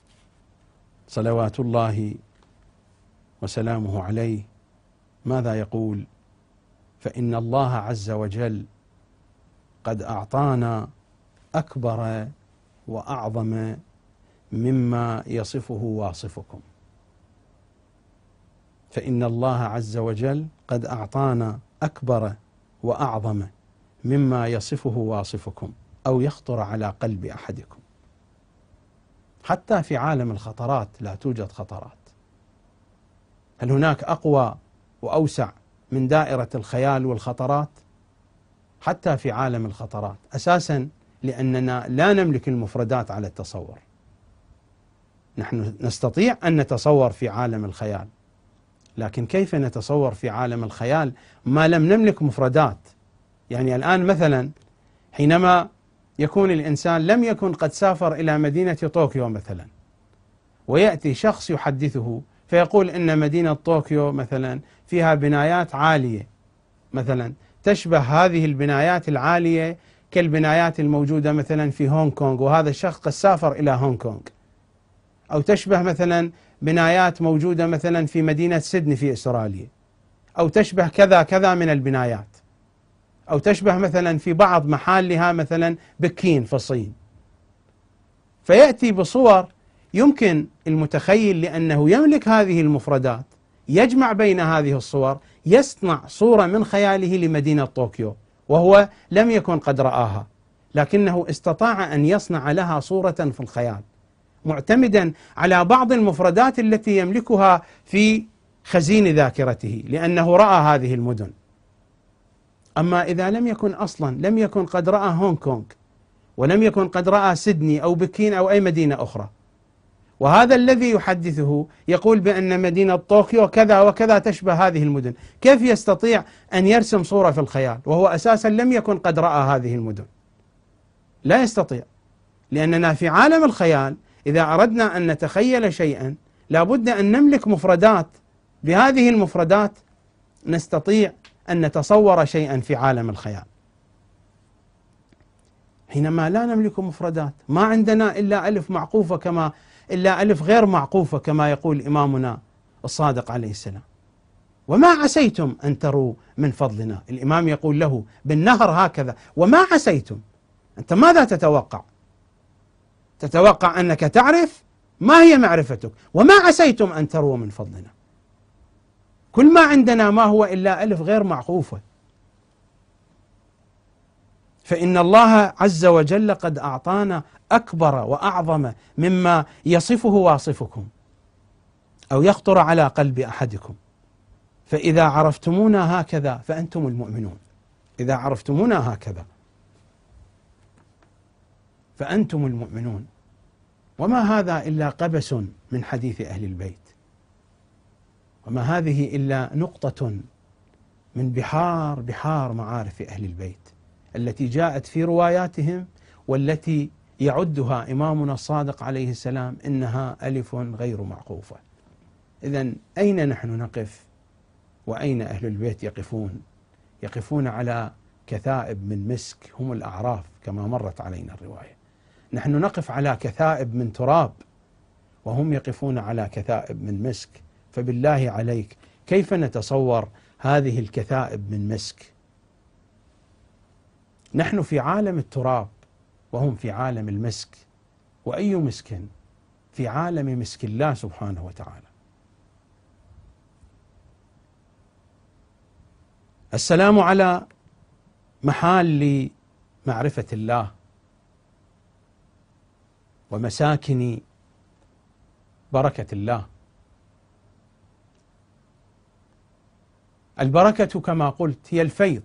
صلوات الله وسلامه عليه ماذا يقول؟ فإن الله عز وجل قد أعطانا أكبر وأعظم مما يصفه واصفكم. فإن الله عز وجل قد أعطانا أكبر وأعظم مما يصفه واصفكم أو يخطر على قلب أحدكم. حتى في عالم الخطرات لا توجد خطرات. هل هناك أقوى وأوسع من دائرة الخيال والخطرات؟ حتى في عالم الخطرات، أساسا لأننا لا نملك المفردات على التصور. نحن نستطيع أن نتصور في عالم الخيال، لكن كيف نتصور في عالم الخيال ما لم نملك مفردات؟ يعني الآن مثلا حينما يكون الإنسان لم يكن قد سافر إلى مدينة طوكيو مثلا، ويأتي شخص يحدثه فيقول إن مدينة طوكيو مثلا فيها بنايات عالية، مثلا تشبه هذه البنايات العالية كالبنايات الموجودة مثلا في هونغ كونغ، وهذا الشخص قد سافر إلى هونغ كونغ. أو تشبه مثلا بنايات موجودة مثلا في مدينة سيدني في أستراليا، أو تشبه كذا كذا من البنايات، أو تشبه مثلا في بعض محلها مثلا بكين في الصين. فيأتي بصور يمكن المتخيل لأنه يملك هذه المفردات يجمع بين هذه الصور، يصنع صورة من خياله لمدينة طوكيو، وهو لم يكن قد رآها، لكنه استطاع أن يصنع لها صورة في الخيال معتمدا على بعض المفردات التي يملكها في خزين ذاكرته، لأنه رأى هذه المدن. أما إذا لم يكن أصلا، لم يكن قد رأى هونغ كونغ، ولم يكن قد رأى سيدني أو بكين أو أي مدينة أخرى، وهذا الذي يحدثه يقول بأن مدينة طوكيو كذا وكذا تشبه هذه المدن، كيف يستطيع أن يرسم صورة في الخيال وهو أساسا لم يكن قد رأى هذه المدن؟ لا يستطيع، لأننا في عالم الخيال إذا أردنا أن نتخيل شيئا لابد أن نملك مفردات، بهذه المفردات نستطيع أن نتصور شيئا في عالم الخيال. حينما لا نملك مفردات، ما عندنا إلا ألف معقوفة إلا ألف غير معقوفة كما يقول إمامنا الصادق عليه السلام. وما عسيتم أن تروا من فضلنا، الإمام يقول له بالنهر هكذا، وما عسيتم، أنت ماذا تتوقع؟ تتوقع أنك تعرف؟ ما هي معرفتك؟ وما عسيتم أن تروا من فضلنا. كل ما عندنا ما هو إلا ألف غير معقوفة. فإن الله عز وجل قد أعطانا أكبر وأعظم مما يصفه واصفكم أو يخطر على قلب أحدكم. فإذا عرفتمونا هكذا فأنتم المؤمنون، إذا عرفتمونا هكذا فأنتم المؤمنون. وما هذا إلا قبس من حديث أهل البيت، وما هذه إلا نقطة من بحار معارف أهل البيت التي جاءت في رواياتهم، والتي يعدها إمامنا الصادق عليه السلام إنها ألف غير معقوفة. إذن أين نحن نقف وأين أهل البيت يقفون؟ يقفون على كثائب من مسك، هم الأعراف كما مرت علينا الرواية. نحن نقف على كثائب من تراب وهم يقفون على كثائب من مسك. فبالله عليك كيف نتصور هذه الكثائب من مسك؟ نحن في عالم التراب وهم في عالم المسك، وأي مسك؟ في عالم مسك الله سبحانه وتعالى. السلام على محال معرفة الله ومساكن بركة الله. البركة كما قلت هي الفيض،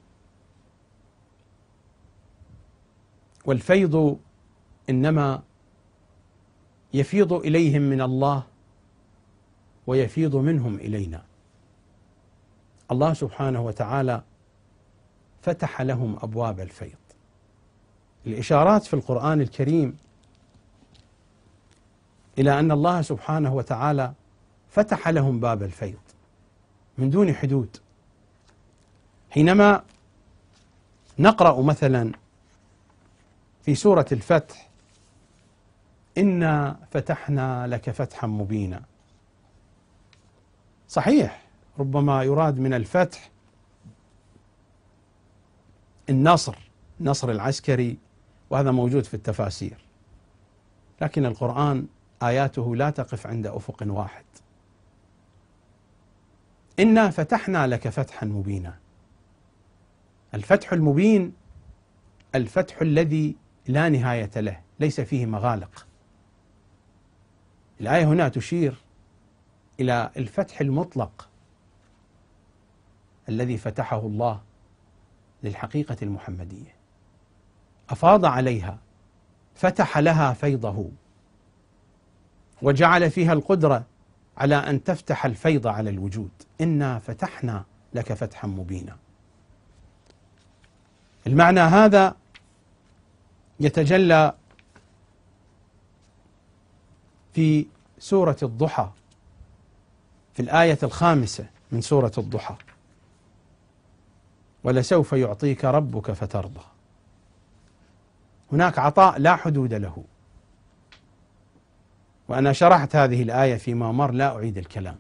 والفيض إنما يفيض إليهم من الله ويفيض منهم إلينا. الله سبحانه وتعالى فتح لهم أبواب الفيض. الإشارات في القرآن الكريم إلى أن الله سبحانه وتعالى فتح لهم باب الفيض من دون حدود. حينما نقرأ مثلا في سورة الفتح: إنا فتحنا لك فتحا مبينا. صحيح ربما يراد من الفتح النصر العسكري، وهذا موجود في التفاسير، لكن القرآن آياته لا تقف عند أفق واحد. إنا فتحنا لك فتحا مبينا. الفتح المبين الفتح الذي لا نهاية له، ليس فيه مغالق. الآية هنا تشير إلى الفتح المطلق الذي فتحه الله للحقيقة المحمدية، أفاض عليها، فتح لها فيضه، وجعل فيها القدرة على أن تفتح الفيض على الوجود. إنا فتحنا لك فتحا مبينا. المعنى هذا يتجلى في سورة الضحى في الآية 5 من سورة الضحى: ولسوف يعطيك ربك فترضى. هناك عطاء لا حدود له، وأنا شرحت هذه الآية فيما مر، لا أعيد الكلام.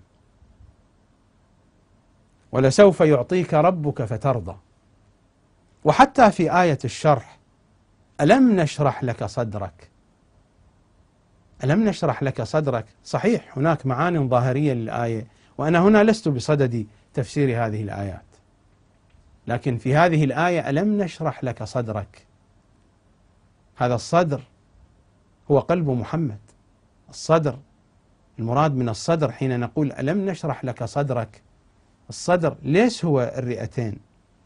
ولسوف يعطيك ربك فترضى. وحتى في آية الشرح: ألم نشرح لك صدرك. ألم نشرح لك صدرك. صحيح هناك معان ظاهرية للآية، وأنا هنا لست بصدد تفسير هذه الآيات، لكن في هذه الآية ألم نشرح لك صدرك، هذا الصدر هو قلب محمد. الصدر، المراد من الصدر حين نقول ألم نشرح لك صدرك، الصدر ليس هو الرئتين،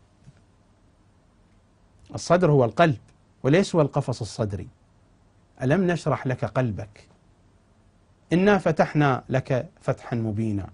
الصدر هو القلب وليس هو القفص الصدري. ألم نشرح لك قلبك. إنا فتحنا لك فتحا مبينا.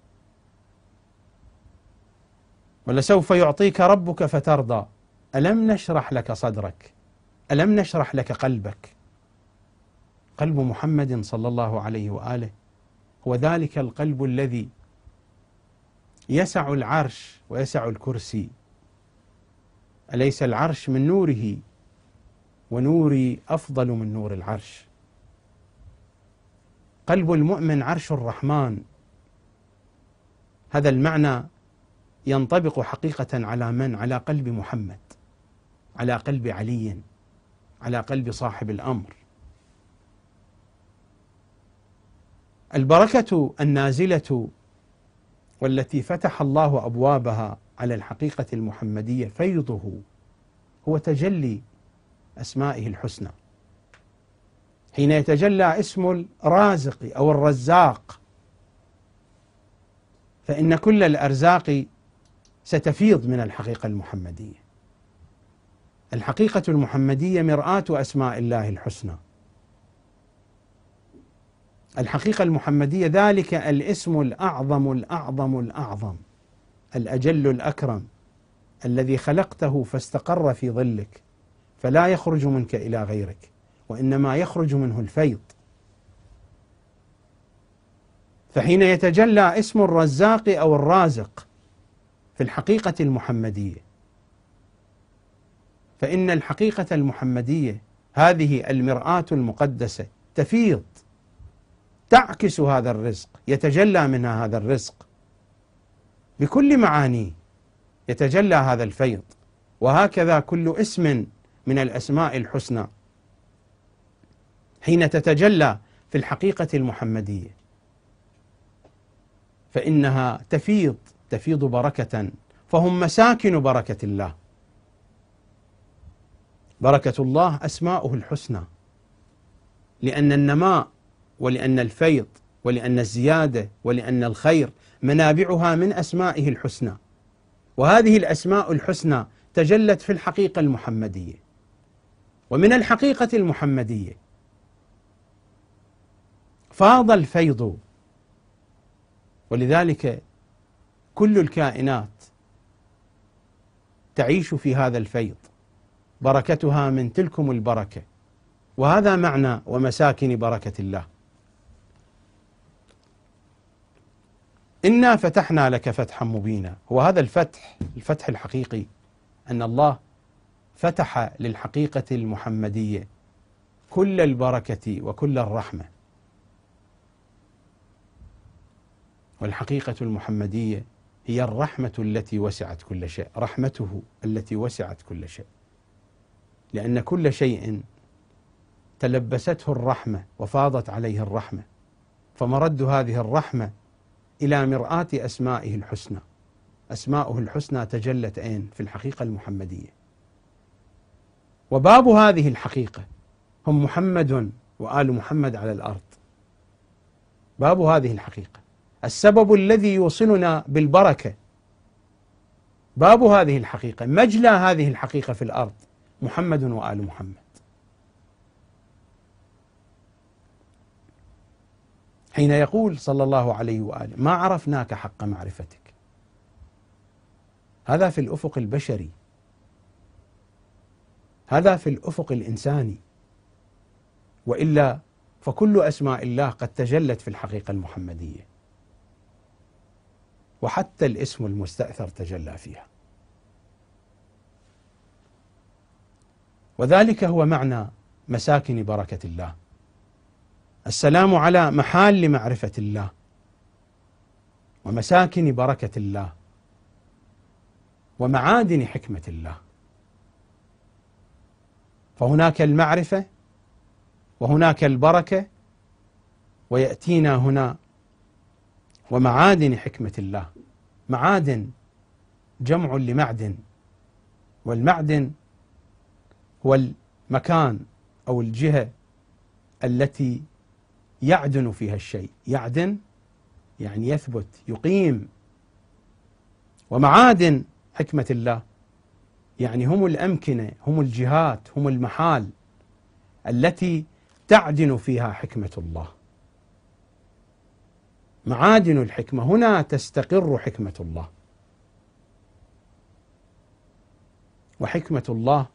ولسوف يعطيك ربك فترضى. ألم نشرح لك صدرك، ألم نشرح لك قلبك. قلب محمد صلى الله عليه وآله هو ذلك القلب الذي يسع العرش ويسع الكرسي. أليس العرش من نوره ونوري أفضل من نور العرش. قلب المؤمن عرش الرحمن. هذا المعنى ينطبق حقيقة على من؟ على قلب محمد، على قلب علي، على قلب صاحب الأمر. البركة النازلة والتي فتح الله أبوابها على الحقيقة المحمدية فيضه هو تجلي أسمائه الحسنى. حين يتجلى اسم الرازق أو الرزاق فإن كل الأرزاق ستفيض من الحقيقة المحمدية. الحقيقة المحمدية مرآة أسماء الله الحسنى. الحقيقة المحمدية ذلك الاسم الأعظم الأعظم الأعظم، الأجل الأكرم، الذي خلقته فاستقر في ظلك فلا يخرج منك إلى غيرك، وإنما يخرج منه الفيض. فحين يتجلى اسم الرزاق أو الرازق في الحقيقة المحمدية فإن الحقيقة المحمدية هذه المرآة المقدسة تفيض، تعكس هذا الرزق، يتجلى منها هذا الرزق بكل معانيه، يتجلى هذا الفيض. وهكذا كل اسم من الأسماء الحسنى حين تتجلى في الحقيقة المحمدية فإنها تفيض بركة، فهم مساكن بركة الله. بركة الله أسماؤه الحسنى، لأن النماء ولأن الفيض ولأن الزيادة ولأن الخير منابعها من أسمائه الحسنى. وهذه الأسماء الحسنى تجلت في الحقيقة المحمدية، ومن الحقيقة المحمدية فاض الفيض. ولذلك كل الكائنات تعيش في هذا الفيض، بركتها من تلكم البركة. وهذا معنى ومساكن بركة الله. إنا فتحنا لك فتحا مبينا. هو هذا الفتح الحقيقي، أن الله فتح للحقيقة المحمدية كل البركة وكل الرحمة. والحقيقة المحمدية هي الرحمة التي وسعت كل شيء، رحمته التي وسعت كل شيء، لأن كل شيء تلبسته الرحمة وفاضت عليه الرحمة، فمرد هذه الرحمة إلى مرآة أسمائه الحسنى. أسماؤه الحسنى تجلت أين؟ في الحقيقة المحمدية. وباب هذه الحقيقة هم محمد وآل محمد على الأرض. باب هذه الحقيقة، السبب الذي يوصلنا بالبركة، باب هذه الحقيقة، مجلى هذه الحقيقة في الأرض محمد وآل محمد. حين يقول صلى الله عليه وآله ما عرفناك حق معرفتك، هذا في الأفق البشري، هذا في الأفق الإنساني، وإلا فكل أسماء الله قد تجلت في الحقيقة المحمدية، وحتى الاسم المستأثر تجلى فيها. وذلك هو معنى مساكن بركة الله، السلام على محال معرفة الله ومساكن بركة الله ومعادن حكمة الله. فهناك المعرفة وهناك البركة، ويأتينا هنا ومعادن حكمة الله. معادن جمع لمعدن، والمعدن هو المكان أو الجهة التي يعدن فيها الشيء. يعدن يعني يثبت، يقيم. ومعادن حكمة الله يعني هم الأمكنة، هم الجهات، هم المحال التي تعدن فيها حكمة الله. معادن الحكمة، هنا تستقر حكمة الله. وحكمة الله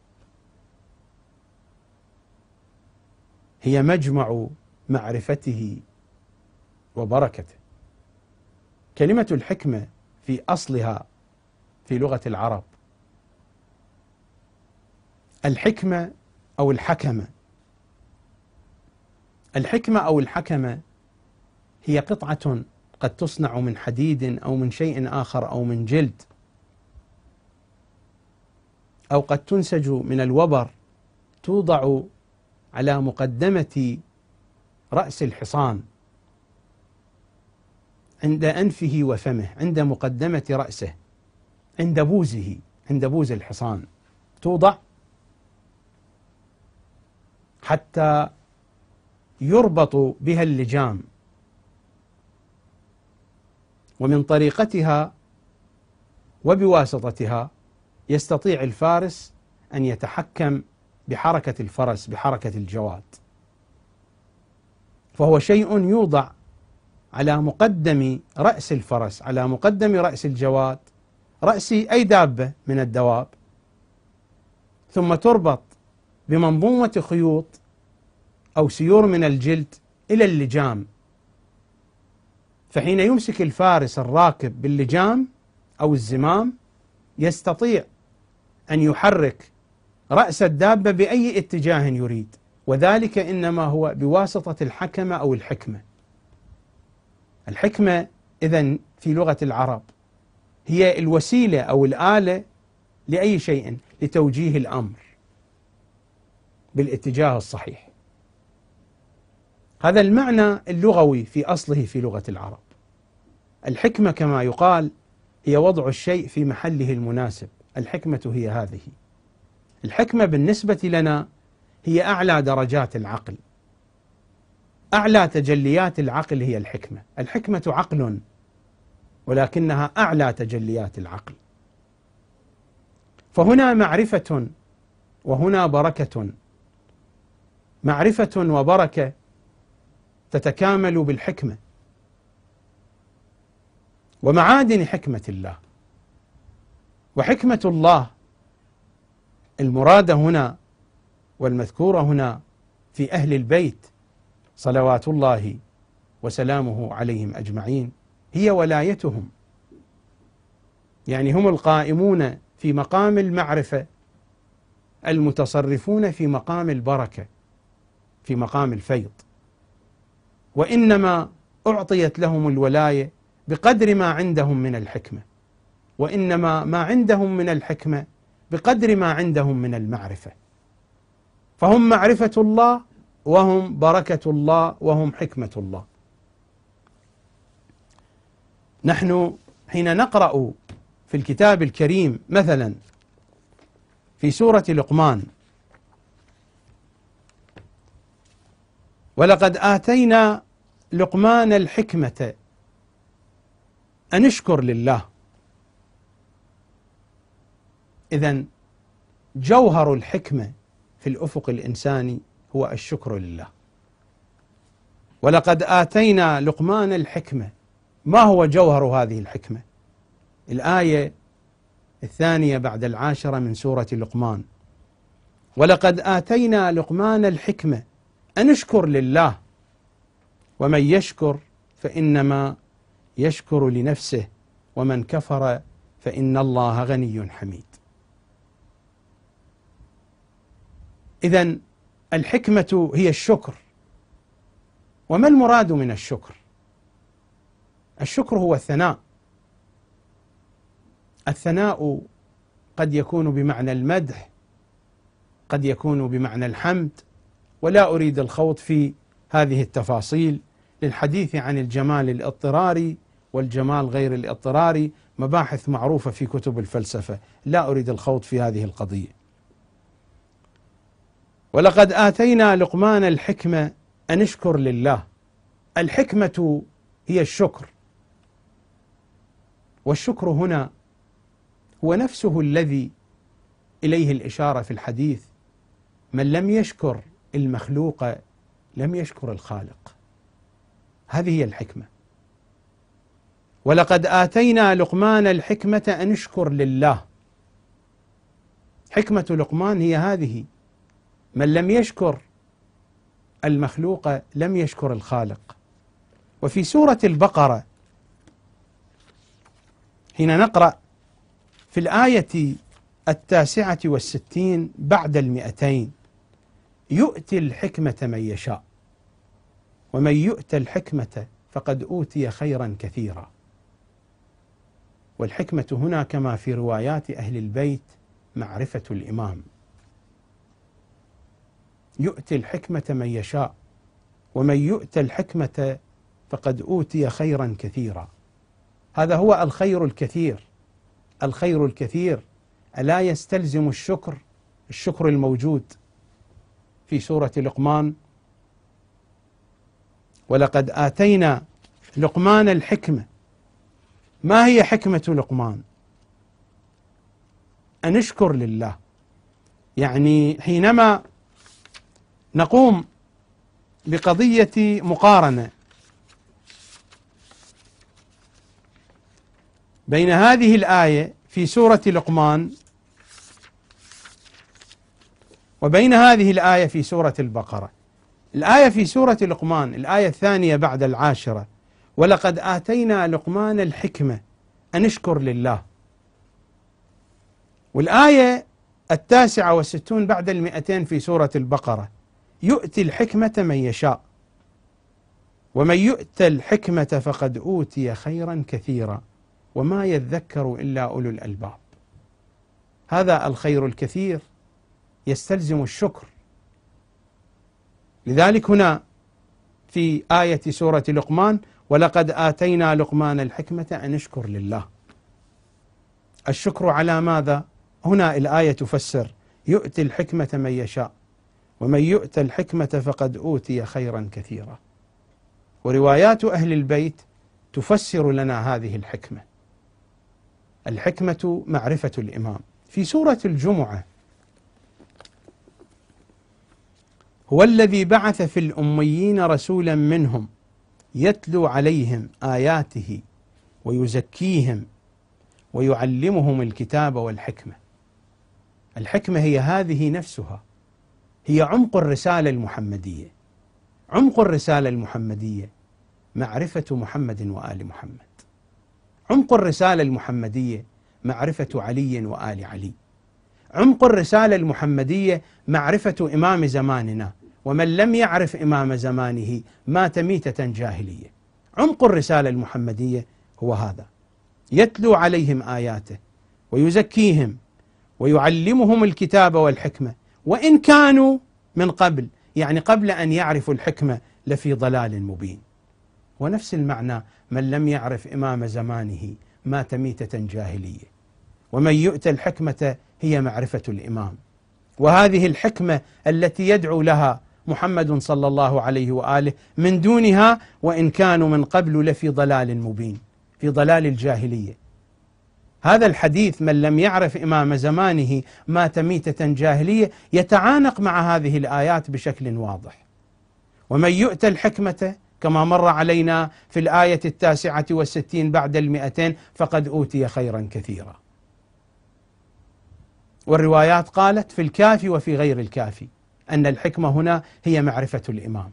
هي مجمع معرفته وبركته. كلمة الحكمة في أصلها في لغة العرب، الحكمة أو الحكمة. الحكمة أو الحكمة هي قطعة قد تصنع من حديد أو من شيء آخر أو من جلد، أو قد تنسج من الوبر، توضع على مقدمة رأس الحصان عند أنفه وفمه، عند مقدمة رأسه، عند بوزه، عند بوز الحصان توضع حتى يربط بها اللجام، ومن طريقتها وبواسطتها يستطيع الفارس أن يتحكم بحركة الفرس، بحركة الجواد. فهو شيء يوضع على مقدم رأس الفرس، على مقدم رأس الجواد، رأس أي دابة من الدواب، ثم تربط بمنظومة خيوط أو سيور من الجلد إلى اللجام. فحين يمسك الفارس الراكب باللجام أو الزمام يستطيع أن يحرك رأس الدابة بأي اتجاه يريد، وذلك إنما هو بواسطة الحكمة أو الحكمة. الحكمة إذن في لغة العرب هي الوسيلة أو الآلة لأي شيء لتوجيه الأمر بالاتجاه الصحيح. هذا المعنى اللغوي في أصله في لغة العرب. الحكمة كما يقال هي وضع الشيء في محله المناسب. الحكمة هي هذه. الحكمة بالنسبة لنا هي أعلى درجات العقل، أعلى تجليات العقل هي الحكمة. الحكمة عقل، ولكنها أعلى تجليات العقل. فهنا معرفة وهنا بركة، معرفة وبركة تتكامل بالحكمة ومعادن حكمة الله. وحكمة الله المرادة هنا والمذكورة هنا في أهل البيت صلوات الله وسلامه عليهم أجمعين هي ولايتهم، يعني هم القائمون في مقام المعرفة، المتصرفون في مقام البركة، في مقام الفيض. وإنما أعطيت لهم الولاية بقدر ما عندهم من الحكمة، وإنما ما عندهم من الحكمة بقدر ما عندهم من المعرفة. فهم معرفة الله وهم بركة الله وهم حكمة الله. نحن حين نقرأ في الكتاب الكريم مثلا في سورة لقمان: ولقد آتينا لقمان الحكمة أن اشكر لله. إذن جوهر الحكمة في الأفق الإنساني هو الشكر لله. ولقد آتينا لقمان الحكمة. ما هو جوهر هذه الحكمة؟ الآية الثانية بعد 10 من سورة لقمان: ولقد آتينا لقمان الحكمة أن اشكر لله ومن يشكر فإنما يشكر لنفسه ومن كفر فإن الله غني حميد. إذن الحكمة هي الشكر. وما المراد من الشكر؟ الشكر هو الثناء. الثناء قد يكون بمعنى المدح، قد يكون بمعنى الحمد، ولا أريد الخوض في هذه التفاصيل للحديث عن الجمال الاضطراري والجمال غير الاضطراري، مباحث معروفة في كتب الفلسفة، لا أريد الخوض في هذه القضية. ولقد آتينا لقمان الحكمة أن اشكر لله. الحكمة هي الشكر، والشكر هنا هو نفسه الذي إليه الإشارة في الحديث: من لم يشكر المخلوق لم يشكر الخالق. هذه هي الحكمة. ولقد آتينا لقمان الحكمة أن اشكر لله. حكمة لقمان هي هذه: من لم يشكر المخلوق لم يشكر الخالق. وفي سورة البقرة حين نقرأ في الآية 69 بعد 200: يؤتي الحكمة من يشاء ومن يؤت الحكمة فقد أوتي خيرا كثيرا. والحكمة هنا كما في روايات أهل البيت معرفة الإمام. يؤتي الحكمة من يشاء ومن يؤت الحكمة فقد أوتي خيرا كثيرا. هذا هو الخير الكثير. الخير الكثير ألا يستلزم الشكر الموجود في سورة لقمان؟ ولقد آتينا لقمان الحكمة. ما هي حكمة لقمان؟ أن نشكر لله. يعني حينما نقوم بقضية مقارنة بين هذه الآية في سورة لقمان وبين هذه الآية في سورة البقرة. الآية في سورة لقمان الآية الثانية بعد العاشرة: ولقد آتينا لقمان الحكمة أن اشكر لله. والآية 69 بعد 200 في سورة البقرة: يؤتي الحكمة من يشاء ومن يؤت الحكمة فقد أوتي خيرا كثيرا وما يذكر إلا أولو الألباب. هذا الخير الكثير يستلزم الشكر. لذلك هنا في آية سورة لقمان: ولقد آتينا لقمان الحكمة أن اشكر لله. الشكر على ماذا؟ هنا الآية تفسر: يؤتي الحكمة من يشاء ومن يؤت الحكمة فقد أوتي خيرا كثيرا. وروايات أهل البيت تفسر لنا هذه الحكمة. الحكمة معرفة الإمام. في سورة الجمعة: هو الذي بعث في الأميين رسولا منهم يتلو عليهم آياته ويزكيهم ويعلمهم الكتاب والحكمة. الحكمة هي هذه نفسها، هي عمق الرسالة المحمدية. عمق الرسالة المحمدية معرفة محمد وآل محمد. عمق الرسالة المحمدية معرفة علي وآل علي. عمق الرسالة المحمدية معرفة إمام زماننا، ومن لم يعرف إمام زمانه مات ميتة جاهلية. عمق الرسالة المحمدية هو هذا: يتلو عليهم آياته ويزكيهم ويعلمهم الكتاب والحكمة وإن كانوا من قبل، يعني قبل أن يعرفوا الحكمة، لفي ضلال مبين. ونفس المعنى: من لم يعرف إمام زمانه مات ميتة جاهلية. ومن يؤت الحكمة هي معرفة الإمام. وهذه الحكمة التي يدعو لها محمد صلى الله عليه وآله، من دونها وإن كانوا من قبل لفي ضلال مبين، في ضلال الجاهلية. هذا الحديث: من لم يعرف إمام زمانه مات ميتة جاهلية، يتعانق مع هذه الآيات بشكل واضح. ومن يؤت الحكمة كما مر علينا في الآية 69 بعد 200 فقد أوتي خيرا كثيرا. والروايات قالت في الكافي وفي غير الكافي أن الحكمة هنا هي معرفة الإمام.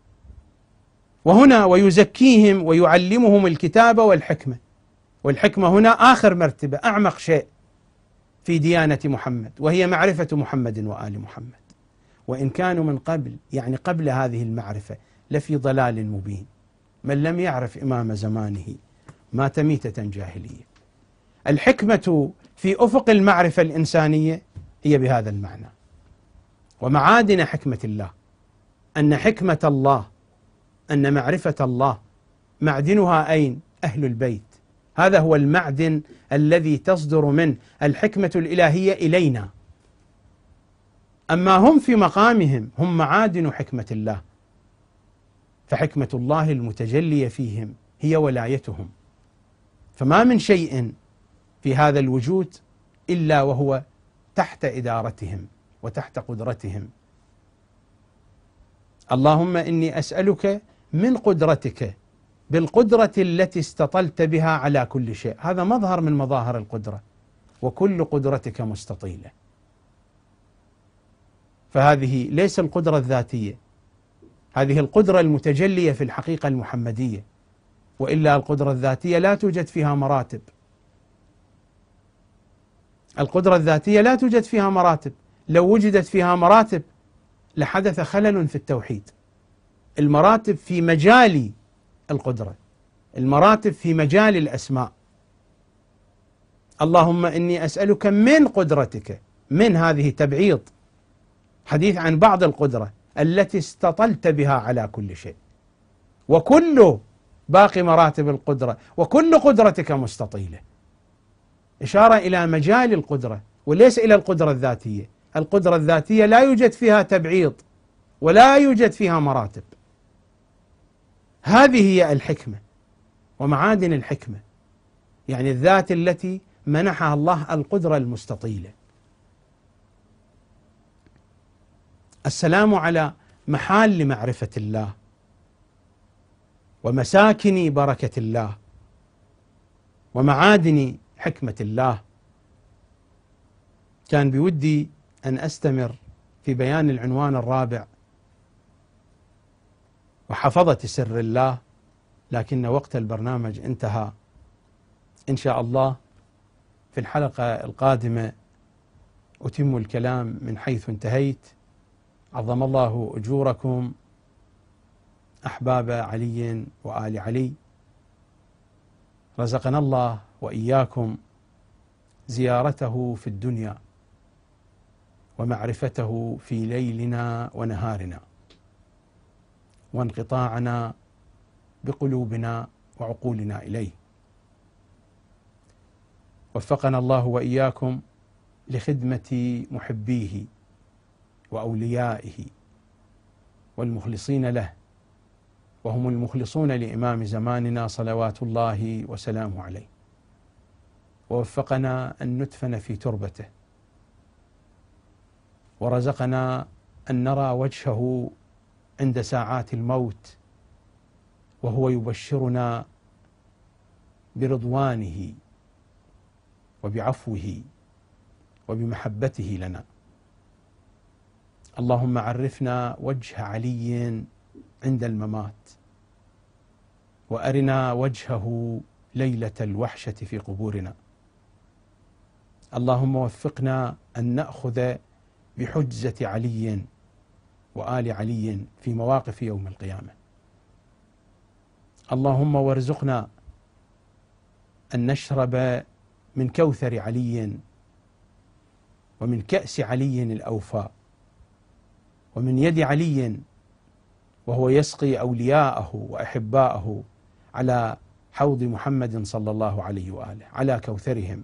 وهنا ويزكيهم ويعلمهم الكتاب والحكمة. والحكمة هنا آخر مرتبة، أعمق شيء في ديانة محمد، وهي معرفة محمد وآل محمد. وإن كانوا من قبل، يعني قبل هذه المعرفة، لفي ضلال مبين. من لم يعرف إمام زمانه مات ميتة جاهلية. الحكمة في أفق المعرفة الإنسانية هي بهذا المعنى. ومعادن حكمة الله أن حكمة الله، أن معرفة الله معدنها أين؟ أهل البيت. هذا هو المعدن الذي تصدر منه الحكمة الإلهية إلينا. أما هم في مقامهم هم معادن حكمة الله، فحكمة الله المتجلية فيهم هي ولايتهم. فما من شيء في هذا الوجود إلا وهو تحت إدارتهم وتحت قدرتهم. اللهم إني أسألك من قدرتك بالقدرة التي استطلت بها على كل شيء. هذا مظهر من مظاهر القدرة: وكل قدرتك مستطيلة. فهذه ليس القدرة الذاتية، هذه القدرة المتجلية في الحقيقة المحمدية. وإلا القدرة الذاتية لا توجد فيها مراتب. القدرة الذاتية لا توجد فيها مراتب. لو وجدت فيها مراتب لحدث خلل في التوحيد. المراتب في مجال القدرة، المراتب في مجال الأسماء. اللهم إني أسألك من قدرتك، من هذه تبعيض، حديث عن بعض القدرة التي استطلت بها على كل شيء، وكل باقي مراتب القدرة وكل قدرتك مستطيلة. إشارة إلى مجال القدرة وليس إلى القدرة الذاتية. القدرة الذاتية لا يوجد فيها تبعيض ولا يوجد فيها مراتب. هذه هي الحكمة ومعادن الحكمة، يعني الذات التي منحها الله القدرة المستطيلة. السلام على محال لمعرفة الله ومساكن بركة الله ومعادن حكمة الله. كان بودي أن أستمر في بيان العنوان الرابع وحفظة سر الله، لكن وقت البرنامج انتهى. إن شاء الله في الحلقة القادمة أتم الكلام من حيث انتهيت. عظم الله أجوركم أحباب علي وآل علي. رزقنا الله وإياكم زيارته في الدنيا ومعرفته في ليلنا ونهارنا، وانقطاعنا بقلوبنا وعقولنا إليه. وفقنا الله وإياكم لخدمة محبيه وأوليائه والمخلصين له، وهم المخلصون لإمام زماننا صلوات الله وسلامه عليه. ووفقنا أن ندفن في تربته، ورزقنا أن نرى وجهه عند ساعات الموت وهو يبشرنا برضوانه وبعفوه وبمحبته لنا. اللهم عرفنا وجه علي عند الممات، وأرنا وجهه ليلة الوحشة في قبورنا. اللهم وفقنا أن نأخذ بحجة علي وآل علي في مواقف يوم القيامة. اللهم وارزقنا أن نشرب من كوثر علي ومن كأس علي الأوفاء ومن يد علي وهو يسقي أولياءه وأحباءه على حوض محمد صلى الله عليه وآله على كوثرهم.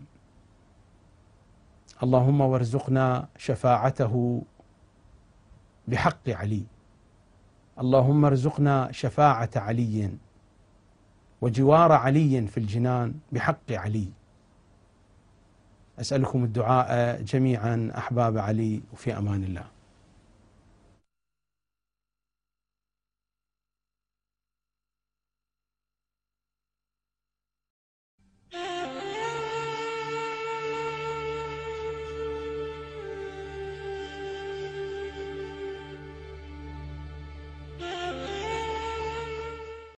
اللهم وارزقنا شفاعته بحق علي. اللهم ارزقنا شفاعة علي وجوار علي في الجنان بحق علي. أسألكم الدعاء جميعا أحباب علي، وفي أمان الله.